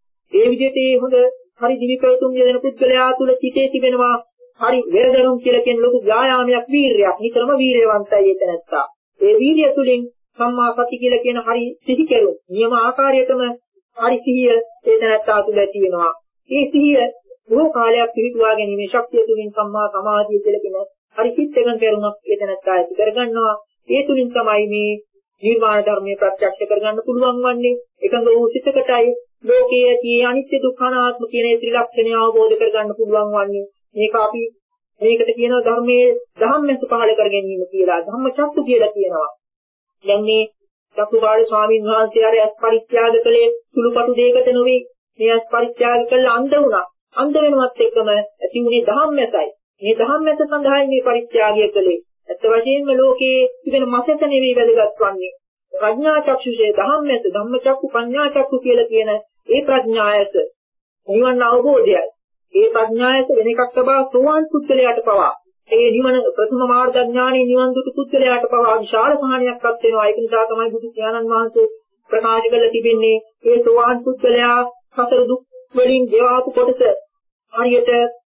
ඒ විදිහට ඒ හොඳ හරි දිවි පැවතුම් යන පුද්ගලයා තුළ සිටේ තිබෙනවා හරි වෙරදරුම් කියලා කියන ලොකු ව්‍යායාමයක්, වීරියක්. නිතරම වීරියවන්තයි ඒ තැනත්තා. ඒ වීරිය තුළින් සම්මා සති කියලා කියන හරි සිහි කෙරුම් නියම ආකාරයටම හරි සිහිය ඒ තැනත්තා තුළ ඇති වෙනවා. ඒ සිහිය බොහෝ කාලයක් පිළිතුරා ගැනීමේ ශක්තිය තුලින් සම්මා සමාධිය කියලා කියන හරි සිත් එකඟ කරුණක් ඒ තැනත්තා ඇති කරගන්නවා. ඒ තුලින් තමයි මේ නිර්වාණ ධර්මයේ ප්‍රත්‍යක්ෂ කරගන්න පුළුවන් වන්නේ. එකඟ වූ සිතකටයි ලෝකයේ තියෙන අනිත්‍ය දුක්ඛ අනාත්ම කියන ඒ ත්‍රිලක්ෂණය අවබෝධ කරගන්න පුළුවන් වන්නේ. මේක අපි මේකට කියනවා ධර්මයේ ධම්මස පහල කර ගැනීම කියලා. ධම්මචක්කු කියලා කියනවා. දැන් මේ චක්කුපාල ස්වාමීන් වහන්සේ ආරය පරිත්‍යාග කළේ සුළුපටු දෙයකට නෙවෙයි. මේ පරිත්‍යාග කළා අන්ධ වුණා. අන්ධ වෙනවත් එක්කම ඇති වුණේ ධම්මසයි. මේ ධම්මස සඳහායි මේ පරිත්‍යාගය කළේ. ඇත්ත වශයෙන්ම ලෝකයේ තිබෙන මසත නෙවෙයි වැදගත් වන්නේ. ප්‍රඥා චක්ෂුෂේ ධම්මස ධම්මචක්කු පඤ්ඤා චක්කු කියලා කියන ඒ ප්‍රඥායස නිවන අවබෝධයයි. ඒ ප්‍රඥායස වෙන එකක් තබා සෝවාන් පුද්ගලයාට පවා ඒ නිවන ප්‍රථම මාර්ග ඥානයේ නිවන් දුටු පුද්ගලයාට පවා විශාල සහනයක්වත් වෙනවා. ඒක නිසා තමයි බුදු පියාණන් වහන්සේ ප්‍රකාශ කළ තිබෙන්නේ ඒ සෝවාන් පුද්ගලයා සතර දුක් වලින් දේවාපු කොටස හරියට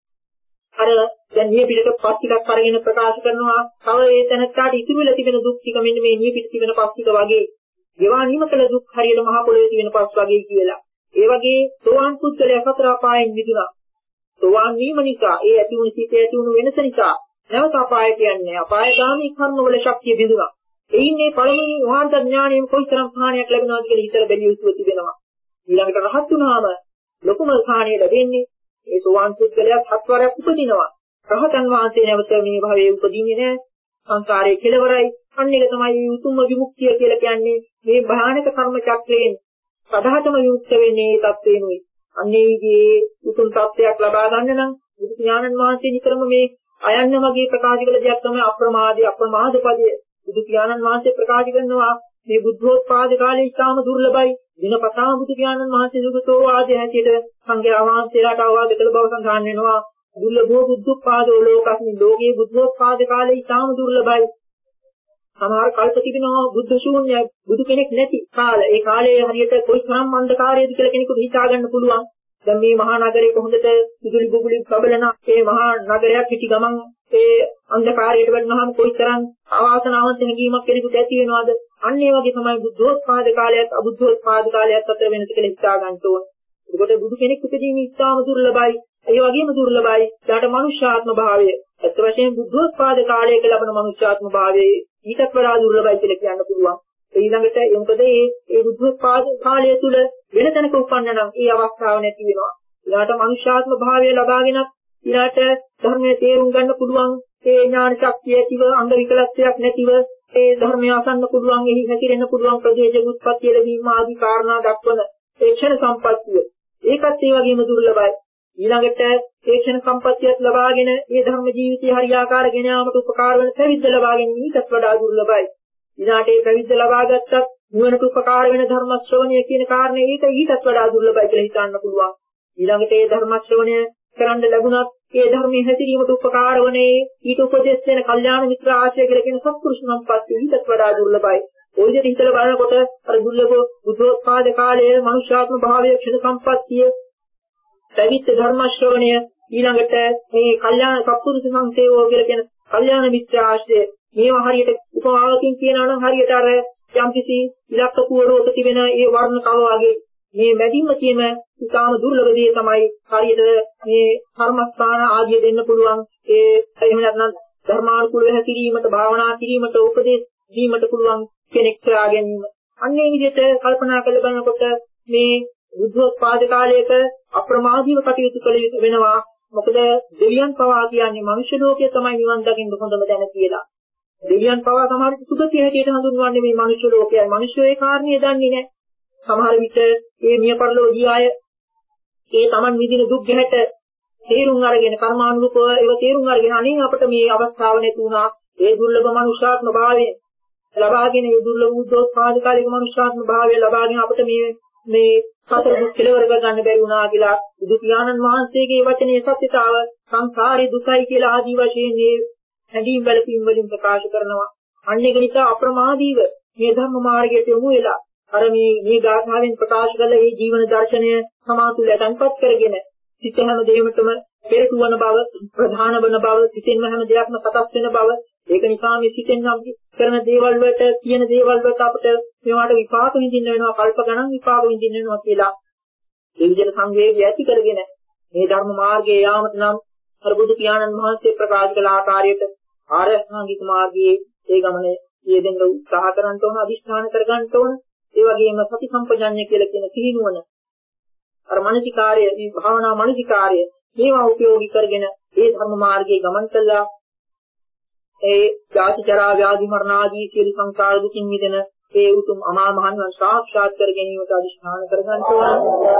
අර දැන් නිය පිටක පස් ටිකක් අරගෙන ප්‍රකාශ කරනවා. තව ඒ තැනට ඉතුරු වෙලා තිබෙන දුක් ටික මෙන්න මේ නිය පිට තිබෙන පස් ටික වගේ දේවා නිම කළ දුක් හරියට මහ පොළොවේ තිබෙන පස් වගේ කියලා. ඒ වගේ සෝවාන් පුද්ගලයා සතර අපායන් මිදුණා. සෝවාන් වීම නිසා ඒ ඇති වුණු සිට ඇති වුණු වෙනස නිසා නැවත අපායට යන්නේ. අපායගාමී කර්මවල ශක්තිය බිඳුණා. එයින් මේ පළමුවෙනි මාර්ග ඥානයෙන් කොයිතරම් සාහනයක් ලැබෙනවද කියලා හිතලා බැලිය යුතු තිබෙනවා. ඊළඟට රහත් වුණාම ලොකුම සාහනය ලැබෙන්නේ ඒ සෝවාන් පුද්ගලයා හත්වරක් උපදිනවා. රහතන් වහන්සේ නැවත මේ භවයේ උපදින්නේ නැහැ. සංසාරයේ කෙලවරයි. අන්න ඒක තමයි උතුම්ම විමුක්තිය කියලා කියන්නේ. මේ භයානක කර්ම චක්‍රයෙන් සදාතම විමුක්ත වෙන්නේ ඒ තත්ත්වෙනුයි. අන්නේ විදිහේ උතුම් තත්ත්වයක් ලබා ගන්න නම් බුදු පියාණන් වහන්සේ නිතරම මේ අයන්න වගේ ප්‍රකාශ කළ දෙයක් තමයි අප්‍රමාදී අප්‍රමාද පදය. බුදු පියාණන් වහන්සේ ප්‍රකාශ කරනවා මේ බුද්ධෝත්පාද කාලේ ඉතාම දුර්ලභයි. දිනපතාම බුදු පියාණන් වහන්සේ සුගතෝ ආදී හැටියට සංඝයා වහන්සේලාට අවවාද කළ බව සඳහන් වෙනවා. දුර්ලභෝ බුද්ධෝත්පාදෝ ලෝකස්මි ලෝකේ බුද්ධෝත්පාද කාලේ ඉතාම දුර්ලභයි. සමහර කල්ප තිබෙනවා බුද්ධ ශූන්‍ය බුදු කෙනෙක් නැති කාල. ඒ කාලයේ හරියට කොයිතරම් අන්ධකාරයේද කියලා කෙනෙකුට හිතා ගන්න පුළුවන්. දැන් මේ මහා නගරයක හොඳට විදුලි බුබුලි බබලන මේ මහා නගරයක් පිටි ගමන් ඒ අන්ධකාරයට වැටෙනවාම කොයිතරම් අවාසනාවන්ත හැඟීමක් කෙනෙකුට ඇති වෙනවද? අන්න ඒ වගේ තමයි බුද්ධෝත්පාද කාලයත් අබුද්ධෝත්පාද කාලයත් අතර වෙනස කියලා හිතා ගන්න ඕන. ඒකට බුදු කෙනෙක් උපදීම ඉතාම දුර්ලභයි. ඒ වගේම දුර්ලභයි ඊට මනුෂ්‍යාත්ම භාවය. අත් වශයෙන් බුද්ධෝත්පාද කාලයක ලැබෙන මනුෂ්‍යාත්ම භාවයේ ඊටත් වඩා දුර්ලභයි කියලා කියන්න පුළුවන්. ඊළඟට මොකද මේ ඒ බුද්ධෝත්පාද කාලය තුල වෙන තැනක උපන්න නම් ඒ අවස්ථාව නැති වෙනවා. ඊළාට මනුෂ්‍යාත්ම භාවය ලබාගෙන ඊළාට ධර්මයේ තේරුම් ගන්න පුළුවන් ඒ ඥාන ශක්තිය ඇතිව අංග විකලත්වයක් නැතිව ඒ ධර්මය අසන්න පුළුවන් එහි හැසිරෙන්න පුළුවන් ප්‍රදේශ උත්පත්ති ලැබීම ආදී කාරණා දක්වන ඒ ක්ෂණ සම්පත්තිය. ඒකත් ඒ වගේම දුර්ලභයි. ඊළඟට ඒ ක්ෂණ සම්පත්තියත් ලබාගෙන ඒ ධර්ම ජීවිතය හරියාකාර ගෙන යාමට උපකාර වන පැවිද්ද ලබාගෙන ඊටත් වඩා දුර්ලභයි. ඊළාට ඒ පැවිද්ද ලබා ගත්තත් නිවනට උපකාර වෙන ධර්ම ශ්‍රවණය කියන කාරණේ ඒක ඊටත් වඩා දුර්ලභයි කියලා හිතන්න පුළුවන්. ඊළඟට ඒ ධර්ම ශ්‍රවණය කරන්න ලැබුණත් ඒ ධර්මයේ හැසිරීමට උපකාර වනේ ඊට උපදෙස් දෙන කල්යාණ මිත්‍ර ආශ්‍රය කියලා කියන සත්පුරුෂ සම්පත්තිය ඊටත් වඩා දුර්ලභයි. ඔය විදිහට හිතලා බලනකොට අර දුර්ලභ බුද්ධෝත්පාද කාලයේ මනුෂ්‍යාත්ම භාවයේ ක්ෂණ සම්පත්තිය පැවිද්ද ධර්ම ශ්‍රවණය ඊළඟට මේ කල්යාණ සත්පුරුෂ සංසේවෝ කියලා කියන කල්යාණ මිත්‍ර ආශ්‍රය මේවා හරියට උපමාවකින් කියනවා නම් හරියට අර යම්කිසි ඉලක්ක පුවරුවක තිබෙන ඒ වර්ණ කව වගේ මේ මැදින්ම තියෙන ඉතාම දුර්ලභ දේ තමයි හරියට මේ කර්මස්ථාන ආදිය දෙන්න පුළුවන් ඒ එහෙම නැත්නම් ධර්මානුකූලව හැසිරීමට භාවනා කිරීමට උපදෙස් දීමට පුළුවන් කෙනෙක් හොයා ගැනීම. අන්නේ විදිහට කල්පනා කරලා බලනකොට මේ බුද්ධෝත්පාද කාලයක අප්‍රමාදීව කටයුතු කළ යුතු වෙනවා. මොකද දෙවියන් පවා කියන්නේ මනුෂ්‍ය ලෝකයේ තමයි නිවන් දකින්න හොඳම තැන කියලා. දෙවියන් පවා සමහර සුගතිය හැටියට හඳුන්වන්නේ මේ මනුෂ්‍ය ලෝකයයි. මිනිස්සු ඒ කාරණේ දන්නේ නැහැ. සමහර විට මේ මිය පරලෝකීය අය ඒ Taman විඳින දුක් ගැහැට තේරුම් අරගෙන කර්මානුරූපව ඒව තේරුම් අරගෙන අනේ අපිට මේ අවස්ථාව නැති වුණා. ඒ දුර්ලභ මනුෂ්‍යාත්ම භාවය ලබාගෙන ඒ දුර්ලභ උද්දෝත්පාද කාලික මනුෂ්‍යාත්ම භාවය ලබාගෙන අපිට මේ මේ සතර දුක් කෙලවර කරගන්න බැරි වුණා කියලා බුදු පියාණන් වහන්සේගේ වචනේ සත්‍යතාව සංසාරේ දුකයි කියලා ආදී වශයෙන් මේ හැඟීම් වැළපීම් වලින් ප්‍රකාශ කරනවා. අන්න ඒක නිසා අප්‍රමාදීව මේ ධර්ම මාර්ගයට යොමු වෙලා අර මේ මේ ගාථාවෙන් ප්‍රකාශ කළ මේ ජීවන දර්ශනය සමාතුල යටන්පත් කරගෙන සිත හැම දෙයකටම පෙරටුවන බව ප්‍රධාන වන බව සිතෙන්ම හැම දෙයක්ම සකස් වෙන බව ඒක නිසා මේ සිතෙන් නම් කරන දේවල් වලට කියන දේවල් වලට අපිට මේවට විපාක විඳින්න වෙනවා කල්ප ගණන් විපාක විඳින්න වෙනවා කියලා ඒ විදිහට සංවේගය ඇති කරගෙන මේ ධර්ම මාර්ගයේ යාමට නම් අර බුදු පියාණන් වහන්සේ ප්‍රකාශ කළ ආකාරයට ආර්ය අෂ්ටාංගික මාර්ගයේ ඒ ගමනේ යෙදෙන්න උත්සාහ කරන්න ඕන අදිෂ්ඨාන කර ගන්න ඕන ඒ වගේම සති සම්පජඤ්ඤය කියලා කියන සිහිනුවන අර මානසිකාර්ය මේ භාවනා මානසිකාර්ය මේවා උපයෝගී කරගෙන ඒ ධර්ම මාර්ගයේ ගමන් කළා ඒ ජාති ජරා ව්‍යාධි මරණ ආදී සියලු සංසාර දුකින් මිදෙන ඒ උතුම් අමා මහ නිවන් සාක්ෂාත් කර ගැනීමට අදිෂ්ඨාන කර ගන්න ඕන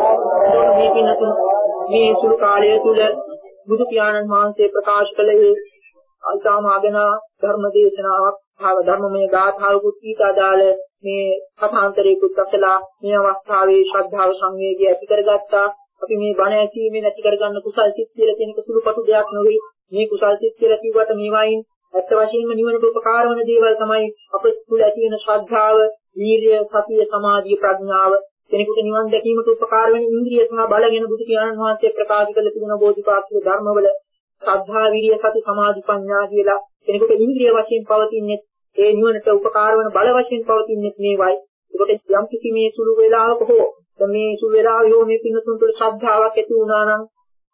මේ පිනතුන් මේ සුළු කාලය තුල බුදු පියාණන් වහන්සේ ප්‍රකාශ කළේ අල්තාමාගෙන ධර්ම දේශනාවක් භාව ධර්මමය ගාථාවකුත් ඊටාදාල මේ කථාන්තරයකුත් අසලා මේ අවස්ථාවේ ශ්‍රද්ධාව සංවේගය ඇති කරගත්තා අපි මේ බණ ඇසීමෙන් ඇති කරගන්න කුසල් සිත් කියලා කියන එක සුළුපටු දෙයක් නෙවෙයි මේ කුසල් සිත් කියලා කිව්වට මේවායින් ඇත්ත වශයෙන්ම නිවනට උපකාර වන දේවල් තමයි අපේ තුළ ඇති වෙන ශ්‍රද්ධාව, වීර්ය, සතිය, සමාධිය, ප්‍රඥාව කෙනෙකුට නිවන් දැකීමට උපකාර වෙන ඉන්ද්‍රිය සහ බල ගැන බුදු පියාණන් වහන්සේ ප්‍රකාශ කළ තිබෙන බෝධිපාක්ෂික ධර්මවල ශ්‍රද්ධා, වීර්ය, සති, සමාධි, ප්‍රඥා කියලා කෙනෙකුට ඉන්ද්‍රිය වශයෙන් පවතින්නේ ඒ නිවනට උපකාර වන බල වශයෙන් පවතින්නේ මේවයි. ඒකට යම් කිසි මේ සුළු වේලාවක හෝ මේ සුළු වේලාවේ හෝ මේ පින්නතුන් තුළ ශ්‍රද්ධාවක් ඇති වුණා නම්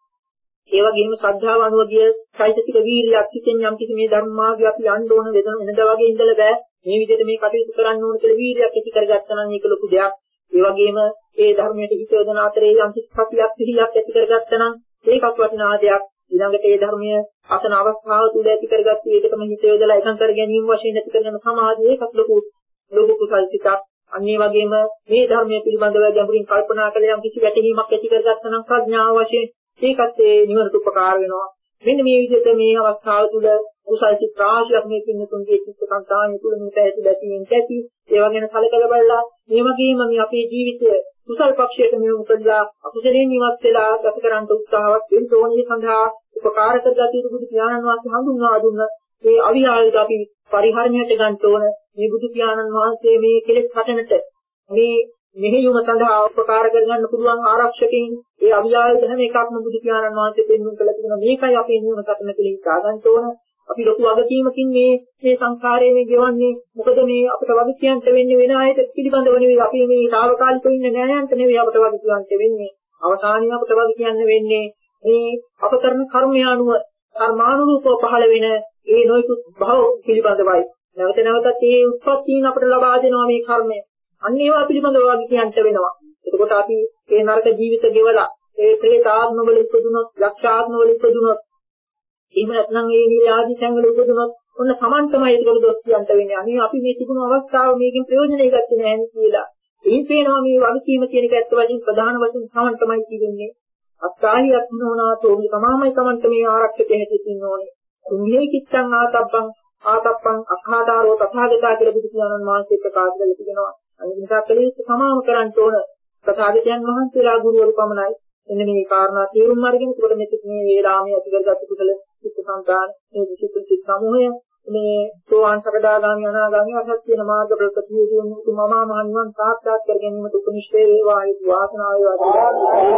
ඒ වගේම ශ්‍රද්ධාව අනුව ගිය චෛතසික වීර්යයක් සිටින් යම් කිසි මේ ධර්ම මාර්ගය අපි යන්න ඕන වෙන වෙනදා වගේ ඉඳලා බෑ මේ විදිහට මේ කටයුතු කරන්න ඕන කියලා වීර්යයක් ඇති කරගත්තා නම් ඒක ලොකු දෙයක්. ඒ වගේම ඒ ධර්මයට හිත යොදන අතරේ යම් කිසි සතියක් සිහියක් ඇති කරගත්තා නම් ඒකත් වටිනා දෙයක්. ඊළඟට ඒ ධර්මයේ අසන අවස්ථාව තුල ඇති කරගත්ත ඒකටම හිත යොදලා එකඟ කර ගැනීම වශයෙන් ඇති කරගෙන සමාධිය ඒකත් ලොකු ලොකු කුසල් සිතක්. අන්න ඒ වගේම මේ ධර්මයේ පිළිබඳව ගැඹුරින් කල්පනා කළ යම් කිසි වැටහීමක් ඇති කරගත්තා නම් ප්‍රඥාව වශයෙන් ඒකත් ඒ නිවනට උපකාර වෙනවා. මෙන්න මේ විදිහට මේ අවස්ථාව තුළ කුසල් සිත් රාශියක් මේ පින්නතුන්ගේ චිත්ත සංතානය තුළ මේ පැහැදිලි දැකීමෙන් ඇති. ඒවා ගැන සැලකලා බලලා මේ වගේම මේ අපේ ජීවිතය කුසල් පක්ෂයට මෙහෙම කරලා අකුසලයෙන් ඉවත් වෙලා ගත කරන්න උත්සාහවත් වෙන්න ඕනේ සඳහා උපකාර කරගත යුතු බුදු පියාණන් වහන්සේ හඳුන්වා දුන්න මේ අවියායයට අපි පරිහරණයට ගන්න ඕන. මේ බුදු පියාණන් වහන්සේ මේ කෙලෙස් හටනට මේ මෙහෙයුම සඳහා උපකාර කරගන්න පුළුවන් ආරක්ෂකයින් ඒ අවියායයට හැම එකක්ම බුදු පියාණන් වහන්සේ පෙන්වන්න කළ තිබෙනවා. මේකයි අපේ නිවන සටන කියලා හිතා ගන්න ඕන. අපි ලොකු වගකීමකින් මේ මේ සංසාරයේ මේ ගෙවන්නේ. මොකද මේ අපිට වගකීම්ට වෙන්නේ වෙන අයට පිළිබඳව නෙවෙයි. අපි මේ తాවකාලිකව ඉන්න නෑයන්ට නෙවෙයි අපිට වගකීම්ට වෙන්නේ. අවසානයේ අපිට වගකීම් වෙන්නේ මේ අප කරන කර්මය අනුව කර්මානුරූපව පහළ වෙන ඒ නොයෙකුත් භව පිළිබඳවයි. නැවත නැවතත් මේ උත්පත්තීන් අපිට ලබා දෙනවා මේ කර්මය. අන්න ඒවා පිළිබඳව වගකීම්ට වෙනවා. එතකොට අපි මේ නරක ජීවිත ගෙවලා ඒ ප්‍රේත ආත්මවල ඉපදුනොත්, යක්ෂ ආත්මවල ඉපදුනොත්, එහෙම නැත්නම් ඒ නිර්ය ආදී තැන්වල ඉපදුනොත් ඔන්න සමන්තමයි ඒකට දොස් කියන්ට වෙන්නේ. අනේ අපි මේ තිබුණු අවස්ථාව මේකෙන් ප්‍රයෝජනය ගත්තේ නැහැ කියලා. එයින් පේනවා මේ වගකීම කියන එක ඇත්ත වශයෙන් ප්‍රධාන වශයෙන් සමන්තමයි කියන්නේ. අත්තාලියක් නොවනාතෝ මේ තමාමයි සමන්ත මේ ආරක්ෂක හැටින් ඕනේ. කුම්භේ කිච්ඡං ආතබ්බං ආතප්පං අඛාදාරෝ තථාගතා කියලා බුදු පියාණන් වහන්සේ ප්‍රකාශ කරලා තිබෙනවා. අනිත් කලේ සමාම කරන්න ඕන තථාගතයන් වහන්සේලා ගුරුවරු පමණයි. එන්න මේ කාරණා තේරුම් අරගෙන ඒකට මෙතන මේ වේලාමයේ ඇති කරගත්තු කුසල චිත්ත සංතාන මේ විශේෂ චිත්ත සමූහය මේ සෝවාන් සකදාගාමි අනාගාමි අසත් කියන මාර්ග ප්‍රතිපදියේ මම මහ නිවන් සාක්ෂාත් කර ගැනීමට උපනිෂ්ඨේ වේවා ඒ වාසනාව වේවා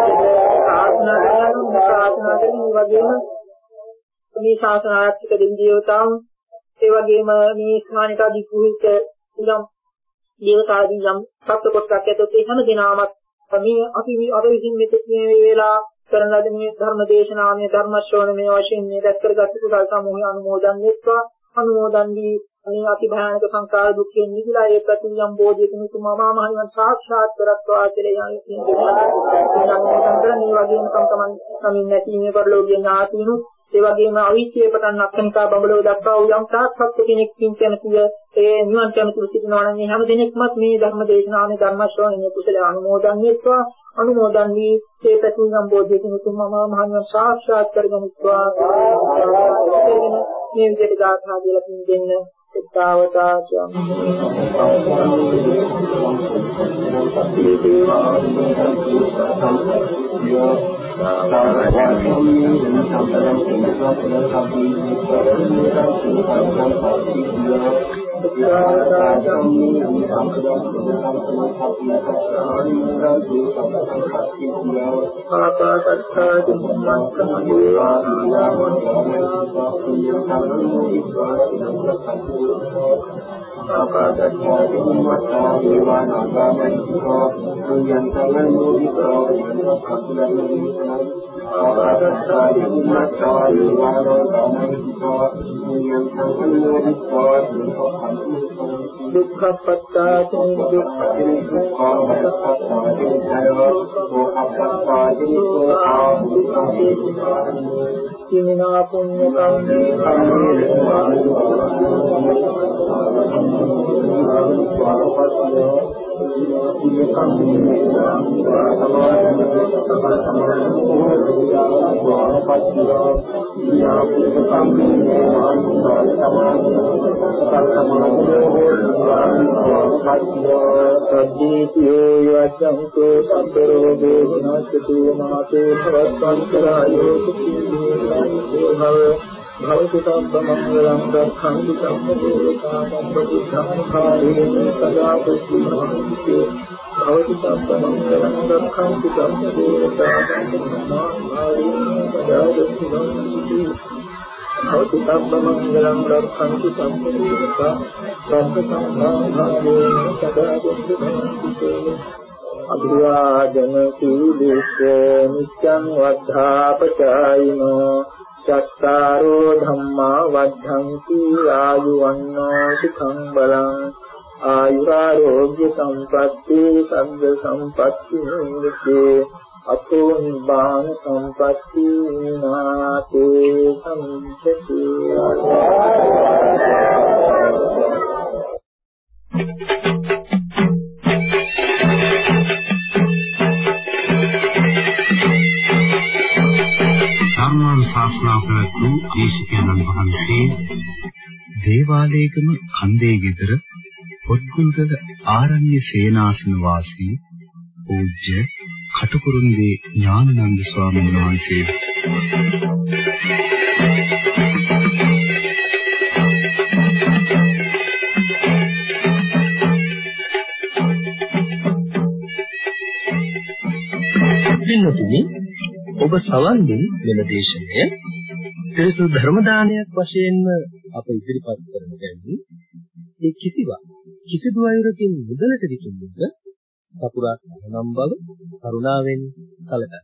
ආත්මනා කරන ප්‍රාර්ථනා කරන වගේම මේ ශාසන ආර්ථික දෙවියෝතාවුන් ඒ වගේම මේ ස්ථානික අධිපුරුෂ උගම් දේවතාදී යම් සත්‍ය කොටසක් ඇතොත් ඒ හැම දිනමත් මේ අපි මේ අර විසින් මෙතෙක් මේ වේලා කරන ලද මේ ධර්ම දේශනාවේ ධර්ම ශ්‍රවණමය වශයෙන් මේ දැක් කරගත් කුසල සමූහය අනුමෝදන් වෙත්වා අනුමෝදන් වී මේ අති භයානක සංසාර දුක්ඛෙන් නිදලා ඒ ප්‍රතියම් බෝධියකින් තුමා මහ නිවන් සාක්ෂාත් කරත්වා කියලා යන්නේ කියනවා. මේ වගේම තම තමන් සමින් නැති මේ පරිලෝකීය ඥාතිනු ඒ වගේම අවිච්ඡේ පටන් අක්කනිකා බබලෝ දක්වා වූ යම් තාක්ෂත් කෙනෙක් කින්කනතිය ඒ නිවන් කැමති සිටිනවා නම් මේ හැම දිනෙකමත් මේ ධර්ම දේශනාවේ ධර්ම ශ්‍රවණයේ කුසල අනුමෝදන් වෙත්වා අනුමෝදන් වී ඒ ප්‍රතිංගම් බෝධියකින් තුමා මහ නිවන් සාක්ෂාත් කරගනිත්වා මේ විදිහට ගාථා කියලා පින් දෙන්න එක්තාවතා ආකාශත්තා දුක්ඛපත්තාති කිමිනා පුඤ්ඤ කම්මේ සද්දීතියෝ යච්ඡන්තෝ සම්පරෝගෝ විනාශතු මාතේ භවස්සංකරායෝ කුච්චේ භවතු තබ්බ මංගලං දක්ඛන්ති සම්පදේතානම්පතිසංඛාරේන සදා කුච්චිනෝති භවතු තබ්බ මංගලං දක්ඛන්ති සම්පදේතානම්පතිසංඛාරේන සදා කුච්චිනෝති භවතු තබ්බ මංගලං දක්ඛන්ති සම්පදේතානම්පතිසංඛාරේන සදා කුච්චිනෝති අභිවාදන සීලස්ස නිච්ඡං වද්ධාපචායිනෝ චත්තාරෝ ධම්මා වද්ධන්ති ආයුවන්නෝ සුඛං බලං ආයුරාෝග්‍ය සම්පatti සග්ග සම්පatti නිච්චේ අතෝ නිබ්බාන සම්පatti නාතේ සම්පති ධර්මාන් ශාස්ත්‍රාව වූ දේශකයන්න් වහන්සේ දේවාලයේකම කන්දේ ගෙදර පොත්ගුල්ගල ආරණ්‍ය සේනාසන වාසී පූජ්‍ය කටුකුරුන්දී ඥානানন্দ ස්වාමීන් වහන්සේ පින්වතුනි ඔබ සවන් දෙන වෙන දේශනය පිරිසුදු ධර්ම දානයක් වශයෙන්ම අප ඉදිරිපත් කරන බැවින් ඒ කිසිවක් කිසිදු අයුරකින් මුදලට විකිණුද සපුරා නම් බව කරුණාවෙන් සැලකන්න.